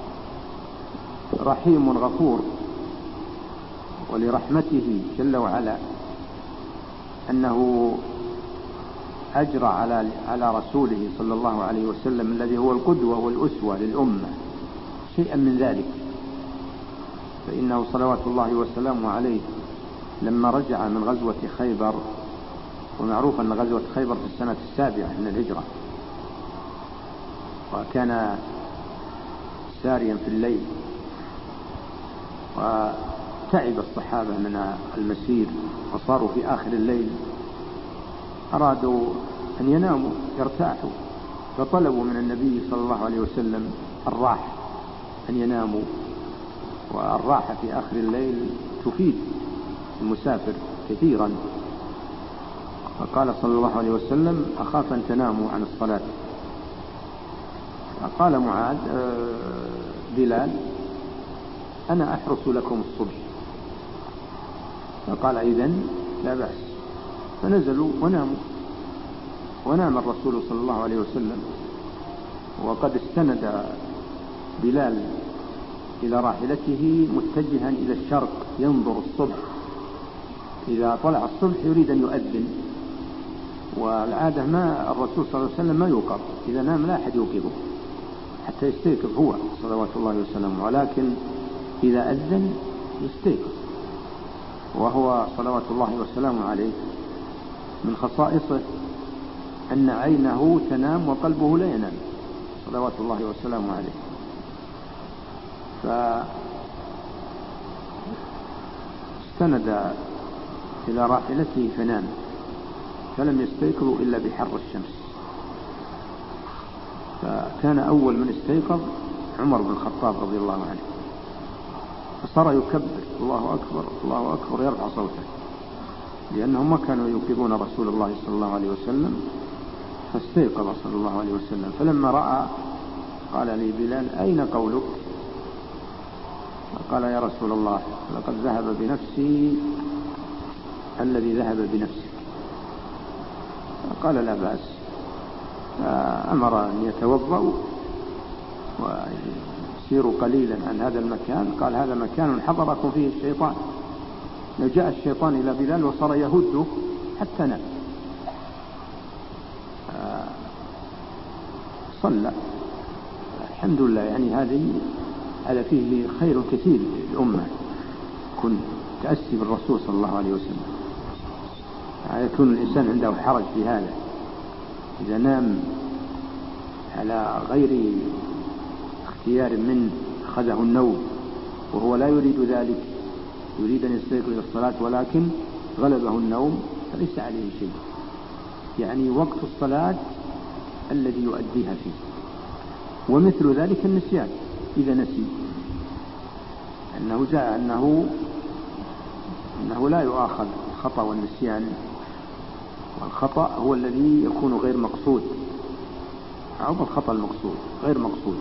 رحيم غفور، ولرحمته جل وعلا أنه أجرى على رسوله صلى الله عليه وسلم الذي هو القدوة والأسوة للأمة شيئا من ذلك. فإنه صلوات الله وسلامه عليه لما رجع من غزوة خيبر، ومعروف أن غزوة خيبر في السنة 7 من الهجرة، وكان ساريا في الليل، وتعب الصحابة من المسير، وصاروا في آخر الليل أرادوا أن يناموا يرتاحوا، فطلبوا من النبي صلى الله عليه وسلم الراحة، أن يناموا، والراحة في آخر الليل تفيد المسافر كثيرا. فقال صلى الله عليه وسلم أخاف أن تناموا عن الصلاة. فقال معاذ بلال أنا أحرس لكم الصبح. فقال إذن لا بأس. فنزلوا وناموا، ونام الرسول صلى الله عليه وسلم، وقد استند بلال إلى راحلته متجها إلى الشرق ينظر الصبح. إذا طلع الصبح يريد أن يؤذن، والعادة ما الرسول صلى الله عليه وسلم ما يوقظ، إذا نام لا أحد يوقظه حتى يستيقظ هو صلوات الله وسلامه، ولكن إذا أذن يستيقظ. وهو صلوات الله وسلامه عليه من خصائصه أن عينه تنام وقلبه لا ينام صلوات الله وسلامه عليه. فاستند إلى راحلته فنام، فلم يستيقظوا إلا بحر الشمس. فكان أول من استيقظ عمر بن الخطاب رضي الله عنه، فصار يكبر الله أكبر الله أكبر يرفع صوته، لأنهم ما كانوا يوقظون رسول الله صلى الله عليه وسلم. فاستيقظ صلى الله عليه وسلم، فلما رأى قال لي بلال أين قولك؟ فقال يا رسول الله لقد ذهب بنفسي الذي ذهب بنفسك. فقال لا بأس، فأمر أن يتوضأوا ويسيروا قليلا عن هذا المكان. قال هذا مكان حضركم فيه الشيطان، جاء الشيطان إلى بلال وصار يهده حتى نام. صلى الحمد لله. يعني هذا فيه خير كثير للأمة، كن تأسي بالرسول صلى الله عليه وسلم. يكون الإنسان عنده حرج في هذا، إذا نام على غير اختيار منه أخذه النوم وهو لا يريد ذلك، يريد أن يستيقظ للصلاة ولكن غلبه النوم، فليس عليه شيء. يعني وقت الصلاة الذي يؤديها فيه. ومثل ذلك النسيان، إذا نسي، أنه جاء أنه لا يؤاخذ الخطأ والنسيان، والخطأ هو الذي يكون غير مقصود، أو الخطأ المقصود غير مقصود.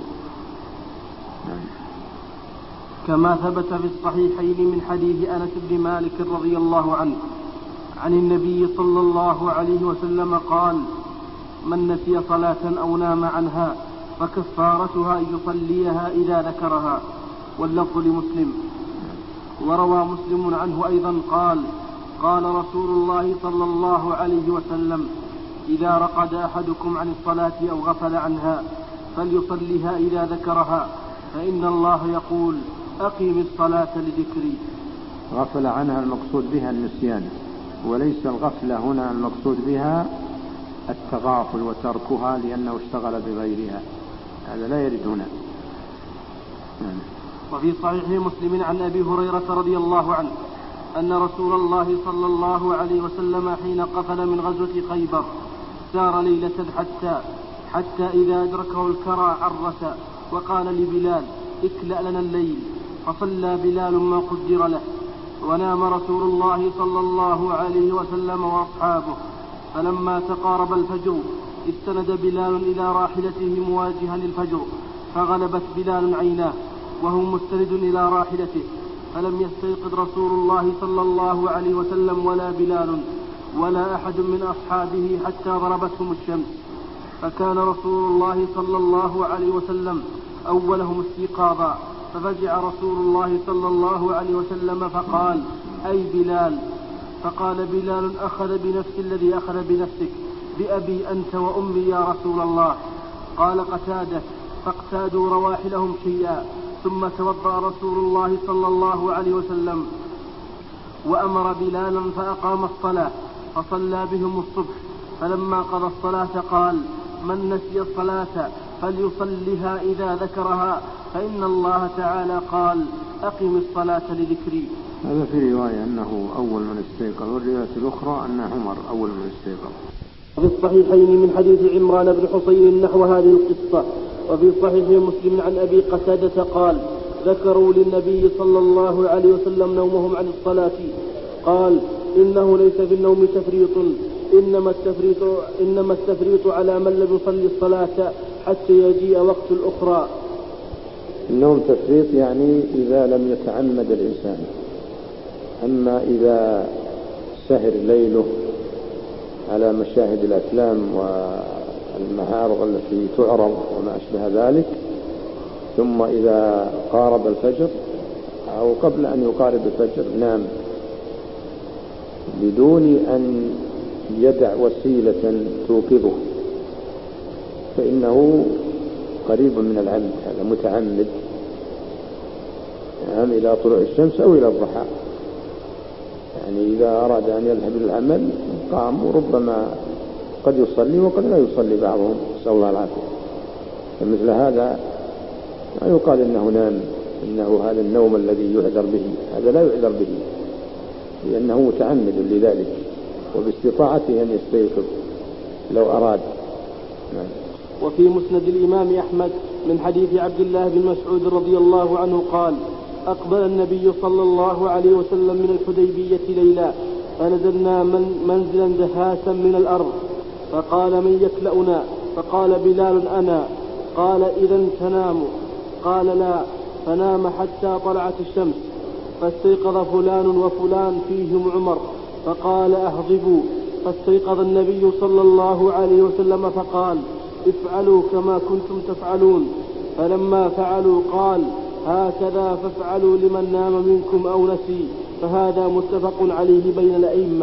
كما ثبت في الصحيحين من حديث أنس بن مالك رضي الله عنه عن النبي صلى الله عليه وسلم قال من نسي صلاة أو نام عنها فكفارتها أن يصليها إذا ذكرها. واللفظ لمسلم. وروى مسلم عنه أيضا قال قال رسول الله صلى الله عليه وسلم إذا رقد أحدكم عن الصلاة أو غفل عنها فليصليها إذا ذكرها، فإن الله يقول أقيم الصلاة لذكري. غفل عنها المقصود بها النسيان، وليس الغفلة هنا المقصود بها التغافل وتركها لأنه اشتغل بغيرها، هذا لا يرد هنا. وفي صحيح مسلم عن أبي هريرة رضي الله عنه أن رسول الله صلى الله عليه وسلم حين قفل من غزوة خيبر سار ليلة حتى إذا أدركه الكرى عرس وقال لبلال اكلأ لنا الليل، فصلى بلال ما قدر له، ونام رسول الله صلى الله عليه وسلم وأصحابه. فلما تقارب الفجر استند بلال إلى راحلته مواجها للفجر، فغلبت بلال عيناه وهو مستند إلى راحلته، فلم يستيقظ رسول الله صلى الله عليه وسلم ولا بلال ولا أحد من أصحابه حتى ضربتهم الشمس. فكان رسول الله صلى الله عليه وسلم أولهم استيقاظا، ففزع رسول الله صلى الله عليه وسلم فقال أي بلال؟ فقال بلال أخذ بنفس الذي أخذ بنفسك، بأبي أنت وأمي يا رسول الله. قال قتادة فاقتادوا رواحلهم شيئا، ثم توضأ رسول الله صلى الله عليه وسلم وأمر بلالا فأقام الصلاة، فصلى بهم الصبح. فلما قضى الصلاة قال من نسي الصلاة فليصلها إذا ذكرها، فإن الله تعالى قال أقم الصلاة لذكري. هذا في رواية أنه أول من استيقظ، والرواية الأخرى أن عمر أول من استيقظ. في الصحيحين من حديث عمران بن حصين نحو هذه القصة. وفي صحيح مسلم عن أبي قتادة قال ذكروا للنبي صلى الله عليه وسلم نومهم عن الصلاة، قال إنه ليس في النوم تفريط، إنما التفريط على من لم يصلي الصلاة حتى يجيء وقت الأخرى. النوم تفريط يعني إذا لم يتعمد الإنسان، أما إذا سهر ليله على مشاهد الأفلام والمعارض التي تعرض وما أشبه ذلك، ثم إذا قارب الفجر أو قبل أن يقارب الفجر نام بدون أن يدع وسيلة توقظه، فإنه قريب من العمد، هذا متعمد، نام إلى طلوع الشمس أو إلى الضحى. يعني إذا أراد أن يذهب للعمل قام، وربما قد يصلي وقد لا يصلي بعضهم، نسأل الله العافية. فمثل هذا ما يقال إنه نام، إنه هذا النوم الذي يعذر به، هذا لا يعذر به لأنه متعمد لذلك، وباستطاعته أن يستيقظ لو أراد. وفي مسند الإمام أحمد من حديث عبد الله بن مسعود رضي الله عنه قال أقبل النبي صلى الله عليه وسلم من الحديبية ليلا، فنزلنا منزلا دهاسا من الأرض، فقال من يكلأنا؟ فقال بلال أنا. قال إذا تنام؟ قال لا، فنام حتى طلعت الشمس، فاستيقظ فلان وفلان فيهم عمر، فقال أهضبوا، فاستيقظ النبي صلى الله عليه وسلم فقال افعلوا كما كنتم تفعلون، فلما فعلوا قال هكذا فافعلوا لمن نام منكم أو نسي، فهذا متفق عليه بين الأئمة.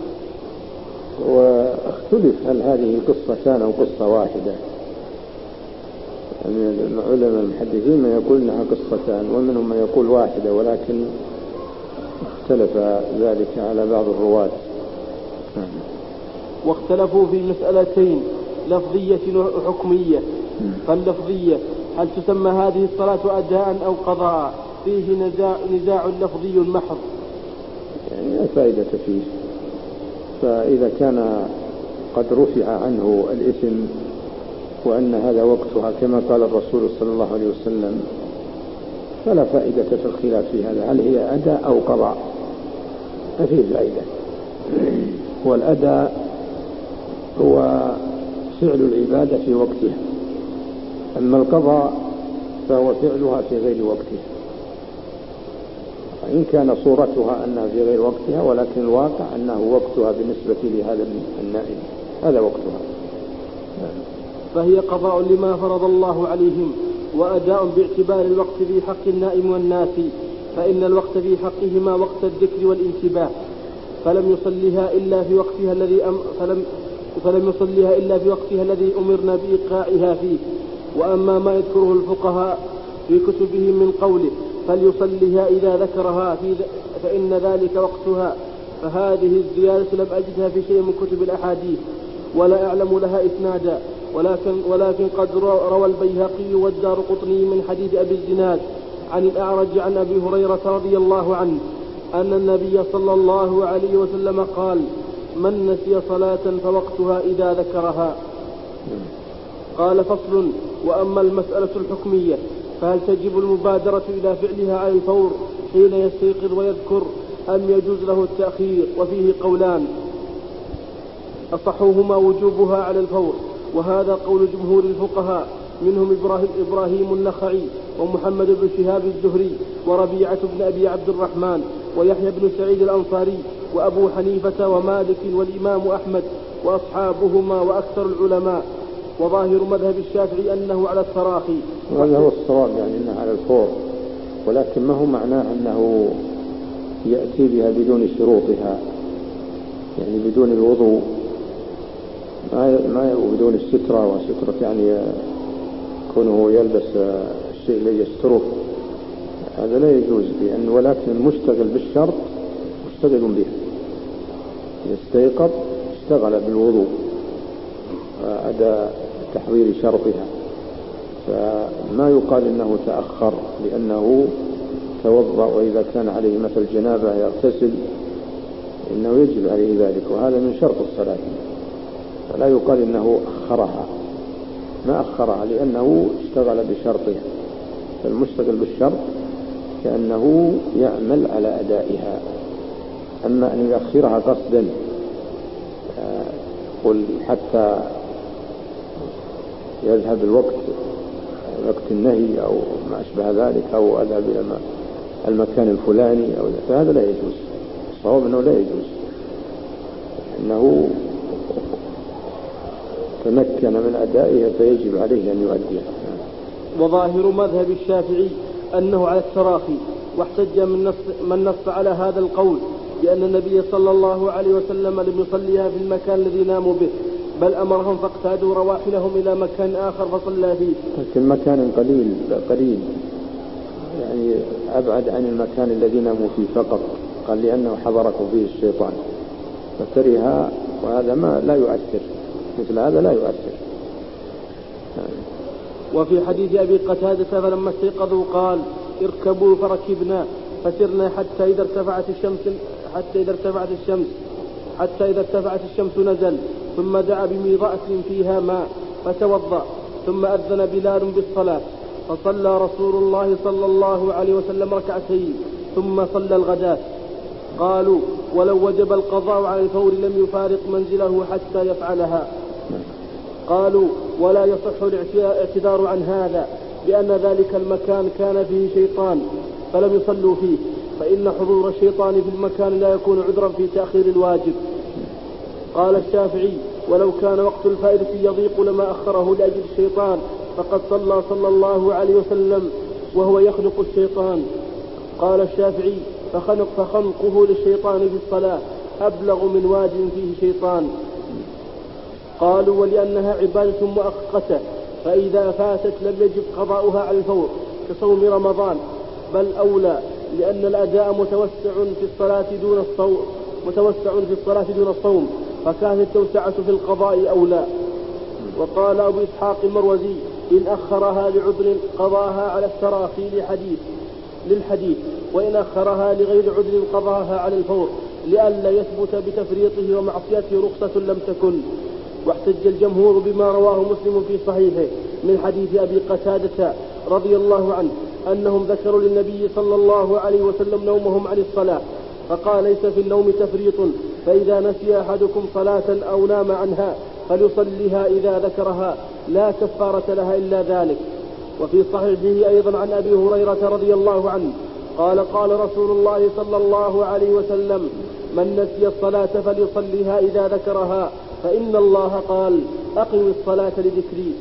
واختلف هل هذه قصتان أو قصة واحدة، يعني العلماء المحدثين من يقول إنها قصتان، ومنهم من يقول واحدة، ولكن اختلف ذلك على بعض الرواة. واختلفوا في مسألتين لفظية وحكمية. فاللفظية هل تسمى هذه الصلاة أداء أو قضاء؟ فيه نزاع لفظي محض، يعني لا فائدة فيه. فإذا كان قد رفع عنه الإثم وأن هذا وقتها كما قال الرسول صلى الله عليه وسلم، فلا فائدة في الخلاف في هذا، هل هي أداء أو قضاء؟ ما فيه فائدة. والأداء هو فعل العبادة في وقتها، أما القضاء فهو فعلها في غير وقتها، وإن كان صورتها أنها في غير وقتها، ولكن الواقع أنه وقتها بالنسبة لهذا النائم، هذا وقتها. فهي قضاء لما فرض الله عليهم، وأداء باعتبار الوقت في حق النائم والناس، فإن الوقت في حقهما وقت الذكر والانتباه، فلم يصلها إلا في وقتها الذي أمرنا بإيقاعها فيه. وأما ما يذكره الفقهاء في كتبهم من قوله فليصلها إذا ذكرها فإن ذلك وقتها، فهذه الزيادة لم أجدها في شيء من كتب الأحاديث، ولا أعلم لها إسنادا، ولكن قد روى البيهقي والدارقطني من حديث أبي الزناد عن الأعرج عن أبي هريرة رضي الله عنه أن النبي صلى الله عليه وسلم قال: من نسي صلاة فوقتها إذا ذكرها. قال: فصل. وأما المسألة الحكمية فهل تجب المبادرة إلى فعلها على الفور حين يستيقظ ويذكر أم يجوز له التأخير؟ وفيه قولان، أصحهما وجوبها على الفور، وهذا قول جمهور الفقهاء منهم إبراهيم النخعي ومحمد بن شهاب الزهري وربيعة بن أبي عبد الرحمن ويحيى بن سعيد الأنصاري وأبو حنيفة ومالك والإمام أحمد وأصحابهما وأكثر العلماء. وظاهر مذهب الشافعي أنه على التراخي. وهذا هو الصواب، يعني أنه على الفور، ولكن ما هو معناه أنه يأتي بها بدون شروطها، يعني بدون الوضوء، ما بدون السترة، وسترة يعني كونه يلبس الشيء الذي يستره، هذا لا يجوز، ولكن المشتغل بالشرط مشتغل به، يستيقظ اشتغل بالوضوء أداء تحضير شرطها، فما يقال إنه تأخر لأنه توضأ، وإذا كان عليه مثل جنابة يغتسل إنه يجب عليه ذلك، وهذا من شرط الصلاة، فلا يقال إنه أخرها، ما أخرها لأنه اشتغل بشرطها، فالمشتغل بالشرط كأنه يعمل على أدائها. أما أن يؤخرها قصدا قل حتى يذهب الوقت، وقت النهي أو ما أشبه ذلك، أو أذهب إلى المكان الفلاني، فهذا لا يجوز. الصواب أنه لا يجوز، أنه تمكن من أدائها فيجب عليه أن يؤديها. وظاهر مذهب الشافعي أنه على التراخي، واحتج من نص على هذا القول بأن النبي صلى الله عليه وسلم لم يصليها في المكان الذي ناموا به، بل أمرهم فاقتادوا رواحلهم إلى مكان آخر فصلى فيه. لكن مكان قليل يعني أبعد عن المكان الذي ناموا فيه فقط، قال لأنه حضركم فيه الشيطان فكرها، وهذا ما لا يؤثر، مثل هذا لا يؤثر. وفي حديث أبي قتادة فلما استيقظوا قال: اركبوا فركبنا فسرنا حتى إذا ارتفعت الشمس نزل، ثم دعا بميضأة فيها ماء فتوضأ، ثم أذن بلال بالصلاة، فصلى رسول الله صلى الله عليه وسلم ركعتين ثم صلى الغداة. قالوا: ولو وجب القضاء على الفور لم يفارق منزله حتى يفعلها. قالوا: ولا يصح الاعتذار عن هذا، لأن ذلك المكان كان فيه شيطان فلم يصلوا فيه، فإن حضور الشيطان في المكان لا يكون عذرا في تأخير الواجب. قال الشافعي: ولو كان وقت الفائدة يضيق لما أخره لأجل الشيطان، فقد صلى الله عليه وسلم وهو يخلق الشيطان. قال الشافعي: فخنقه للشيطان في الصلاة أبلغ من واجب فيه شيطان. قالوا: ولأنها عبادة مؤقتة، فإذا فاتت لم يجب قضاؤها على الفور كصوم رمضان، بل أولى، لأن الأداء متوسع في الصلاة دون الصوم، فكانت التوسعة في القضاء أولى. وقال أبو إسحاق المروزي: إن أخرها لعذر قضاها على التراخي للحديث، وإن أخرها لغير عذر قضاها على الفور، لئلا يثبت بتفريطه ومعصيته رخصة لم تكن. واحتج الجمهور بما رواه مسلم في صحيحه من حديث أبي قتادة رضي الله عنه أنهم ذكروا للنبي صلى الله عليه وسلم نومهم عن الصلاة، فقال: ليس في النوم تفريط، فإذا نسي أحدكم صلاة أو نام عنها فليصليها إذا ذكرها، لا كفارة لها إلا ذلك. وفي صحيحه أيضا عن أبي هريرة رضي الله عنه قال: قال رسول الله صلى الله عليه وسلم: من نسي الصلاة فليصليها إذا ذكرها، فإن الله قال: أقم الصلاة لذكري.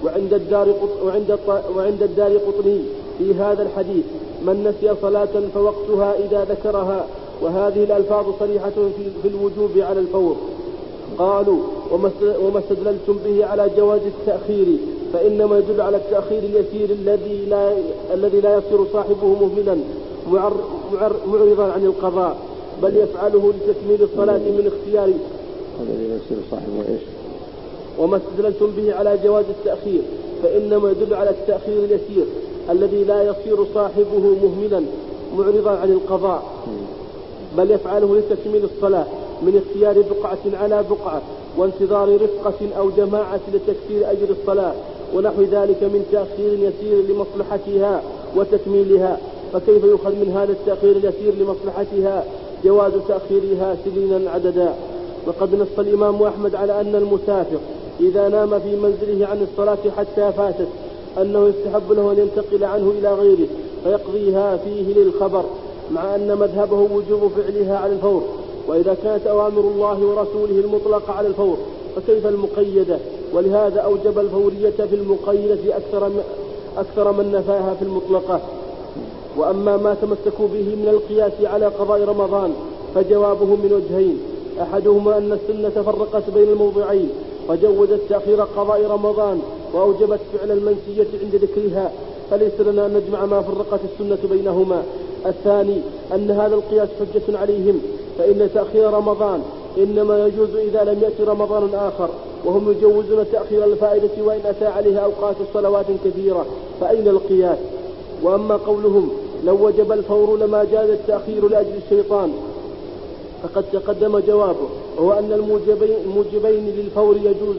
وعند الدار قطني في هذا الحديث: من نسي صلاة فوقتها إذا ذكرها، وهذه الألفاظ صريحة في الوجوب على الفور. قالوا: وما استدللتم به على جواز التأخير، فإنما يدل على التأخير اليسير الذي لا يصير صاحبه مهملا معرضا عن القضاء، بل يفعله لتكميل الصلاة من اختياره. الذي يصير صاحبه إيش؟ وما استدللتم به على جواز التأخير، فإنما يدل على التأخير اليسير الذي لا يصير صاحبه مهملا معرضا عن القضاء، بل يفعله لتكميل الصلاة من اختيار بقعة على بقعة وانتظار رفقة أو جماعة لتكثير أجر الصلاة ونحو ذلك من تأخير يسير لمصلحتها وتكميلها. فكيف يؤخذ من هذا التأخير اليسير لمصلحتها جواز تأخيرها سنينا عددا؟ وقد نص الإمام أحمد على أن المسافر إذا نام في منزله عن الصلاة حتى فاتت أنه يستحب له أن ينتقل عنه إلى غيره فيقضيها فيه للخبر، مع أن مذهبه وجوب فعلها على الفور. وإذا كانت أوامر الله ورسوله المطلقة على الفور فكيف المقيدة؟ ولهذا أوجب الفورية في المقيدة أكثر من نفاها في المطلقة. وأما ما تمسكوا به من القياس على قضاء رمضان فجوابه من وجهين: أحدهما أن السنة فرقت بين الموضعين وجوزت تأخير قضاء رمضان وأوجبت فعل المنسية عند ذكرها، فليس لنا أن نجمع ما فرقت السنة بينهما. الثاني أن هذا القياس حجة عليهم، فإن تأخير رمضان إنما يجوز إذا لم يأتي رمضان آخر، وهم يجوزون تأخير الفائدة وإن أتى عليها أوقات الصلوات كثيرة، فأين القياس؟ وأما قولهم لو وجب الفور لما جاز التأخير لأجل الشيطان فقد تقدم جوابه، وهو أن الموجبين للفور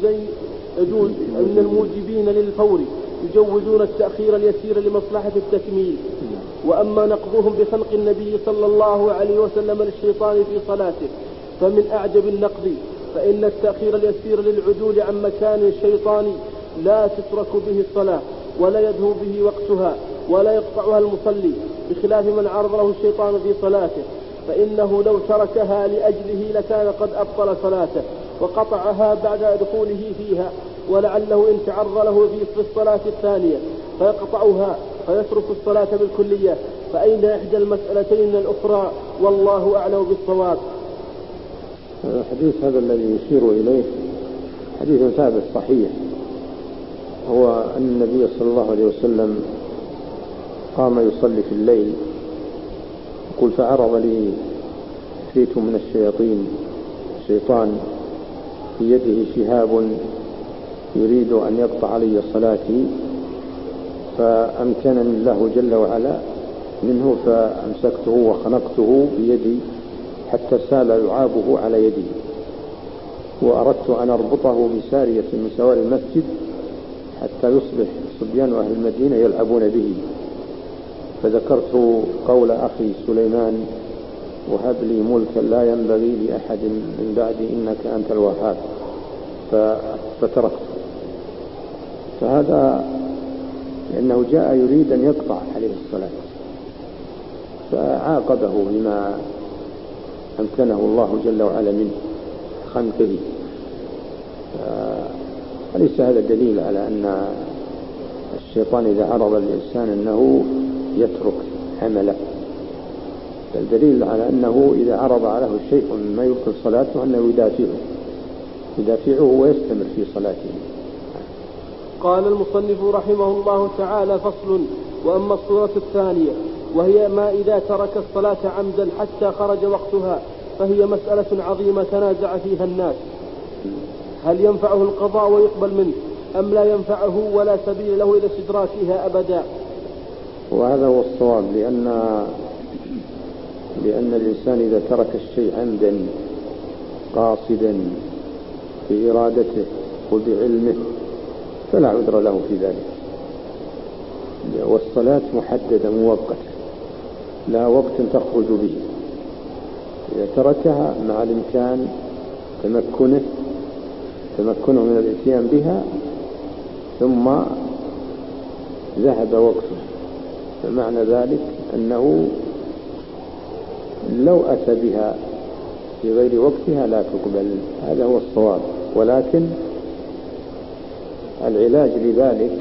أن الموجبين للفور يجوزون التأخير اليسير لمصلحة التكميل. وأما نقضهم بخلق النبي صلى الله عليه وسلم للشيطان في صلاته فمن أعجب النقض، فإن التأخير اليسير للعدول عن مكان الشيطان لا تترك به الصلاة ولا يدهو به وقتها ولا يقطعها المصلي، بخلاف من عرض له الشيطان في صلاته، فإنه لو تركها لأجله لكان قد أبطل صلاته وقطعها بعد دخوله فيها، ولعله إن تعرض له في الصلاة الثانية فيقطعها فيترك الصلاة بالكلية، فأين إحدى المسألتين الأخرى؟ والله أعلم بالصواب. الحديث هذا الذي يشير إليه حديث ثابت صحيح، هو أن النبي صلى الله عليه وسلم قام يصلي في الليل، يقول: فعرض لي عفريت من الشياطين، شيطان في يده شهاب يريد أن يقطع علي صلاتي، فأمكنني الله جل وعلا منه، فأمسكته وخنقته بيدي حتى سال لعابه على يدي، وأردت أن أربطه بسارية من سوار المسجد حتى يصبح صبيان أهل المدينة يلعبون به. فذكرت قول أخي سليمان: وهب لي ملكا لا ينبغي لأحد من بعدي إنك أنت الوهاب، فتركته. فهذا لأنه جاء يريد أن يقطع عليه الصلاة، فعاقبه بما أمكنه الله جل وعلا منه خنقه. فليس هذا دليل على أن الشيطان إذا عرض الإنسان أنه يترك عمله، بل دليل على أنه إذا عرض عليه شيء ما يبطل صلاته أنه يدافعه ويستمر في صلاته. قال المصنف رحمه الله تعالى: فصل. وأما الصورة الثانية وهي ما إذا ترك الصلاة عمدا حتى خرج وقتها فهي مسألة عظيمة تنازع فيها الناس، هل ينفعه القضاء ويقبل منه أم لا ينفعه ولا سبيل له إلى استدراكها أبدا؟ وهذا هو الصواب، لأن الإنسان إذا ترك الشيء عمدا قاصدا بإرادته وبعلمه فلا عذر له في ذلك. والصلاة محددة مؤقتة، لا وقت تخرج به، إذا تركها مع الإمكان تمكنه من الاتيان بها ثم ذهب وقته، فمعنى ذلك أنه لو أتى بها في غير وقتها لا تقبل. هذا هو الصواب. ولكن العلاج لذلك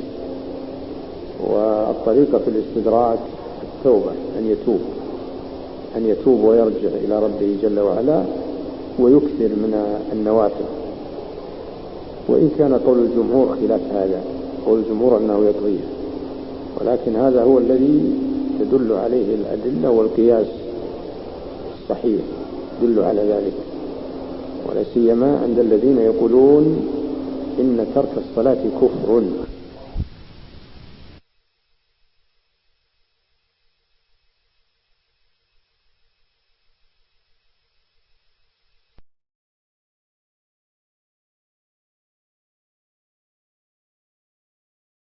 والطريقة في الاستدراك التوبة، أن يتوب ويرجع إلى ربه جل وعلا ويكثر من النوافل. وإن كان قول الجمهور خلاف هذا، قول الجمهور أنه يقضيها، ولكن هذا هو الذي تدل عليه الأدلة، والقياس الصحيح يدل على ذلك، ولا سيما عند الذين يقولون إن ترك الصلاة كفر.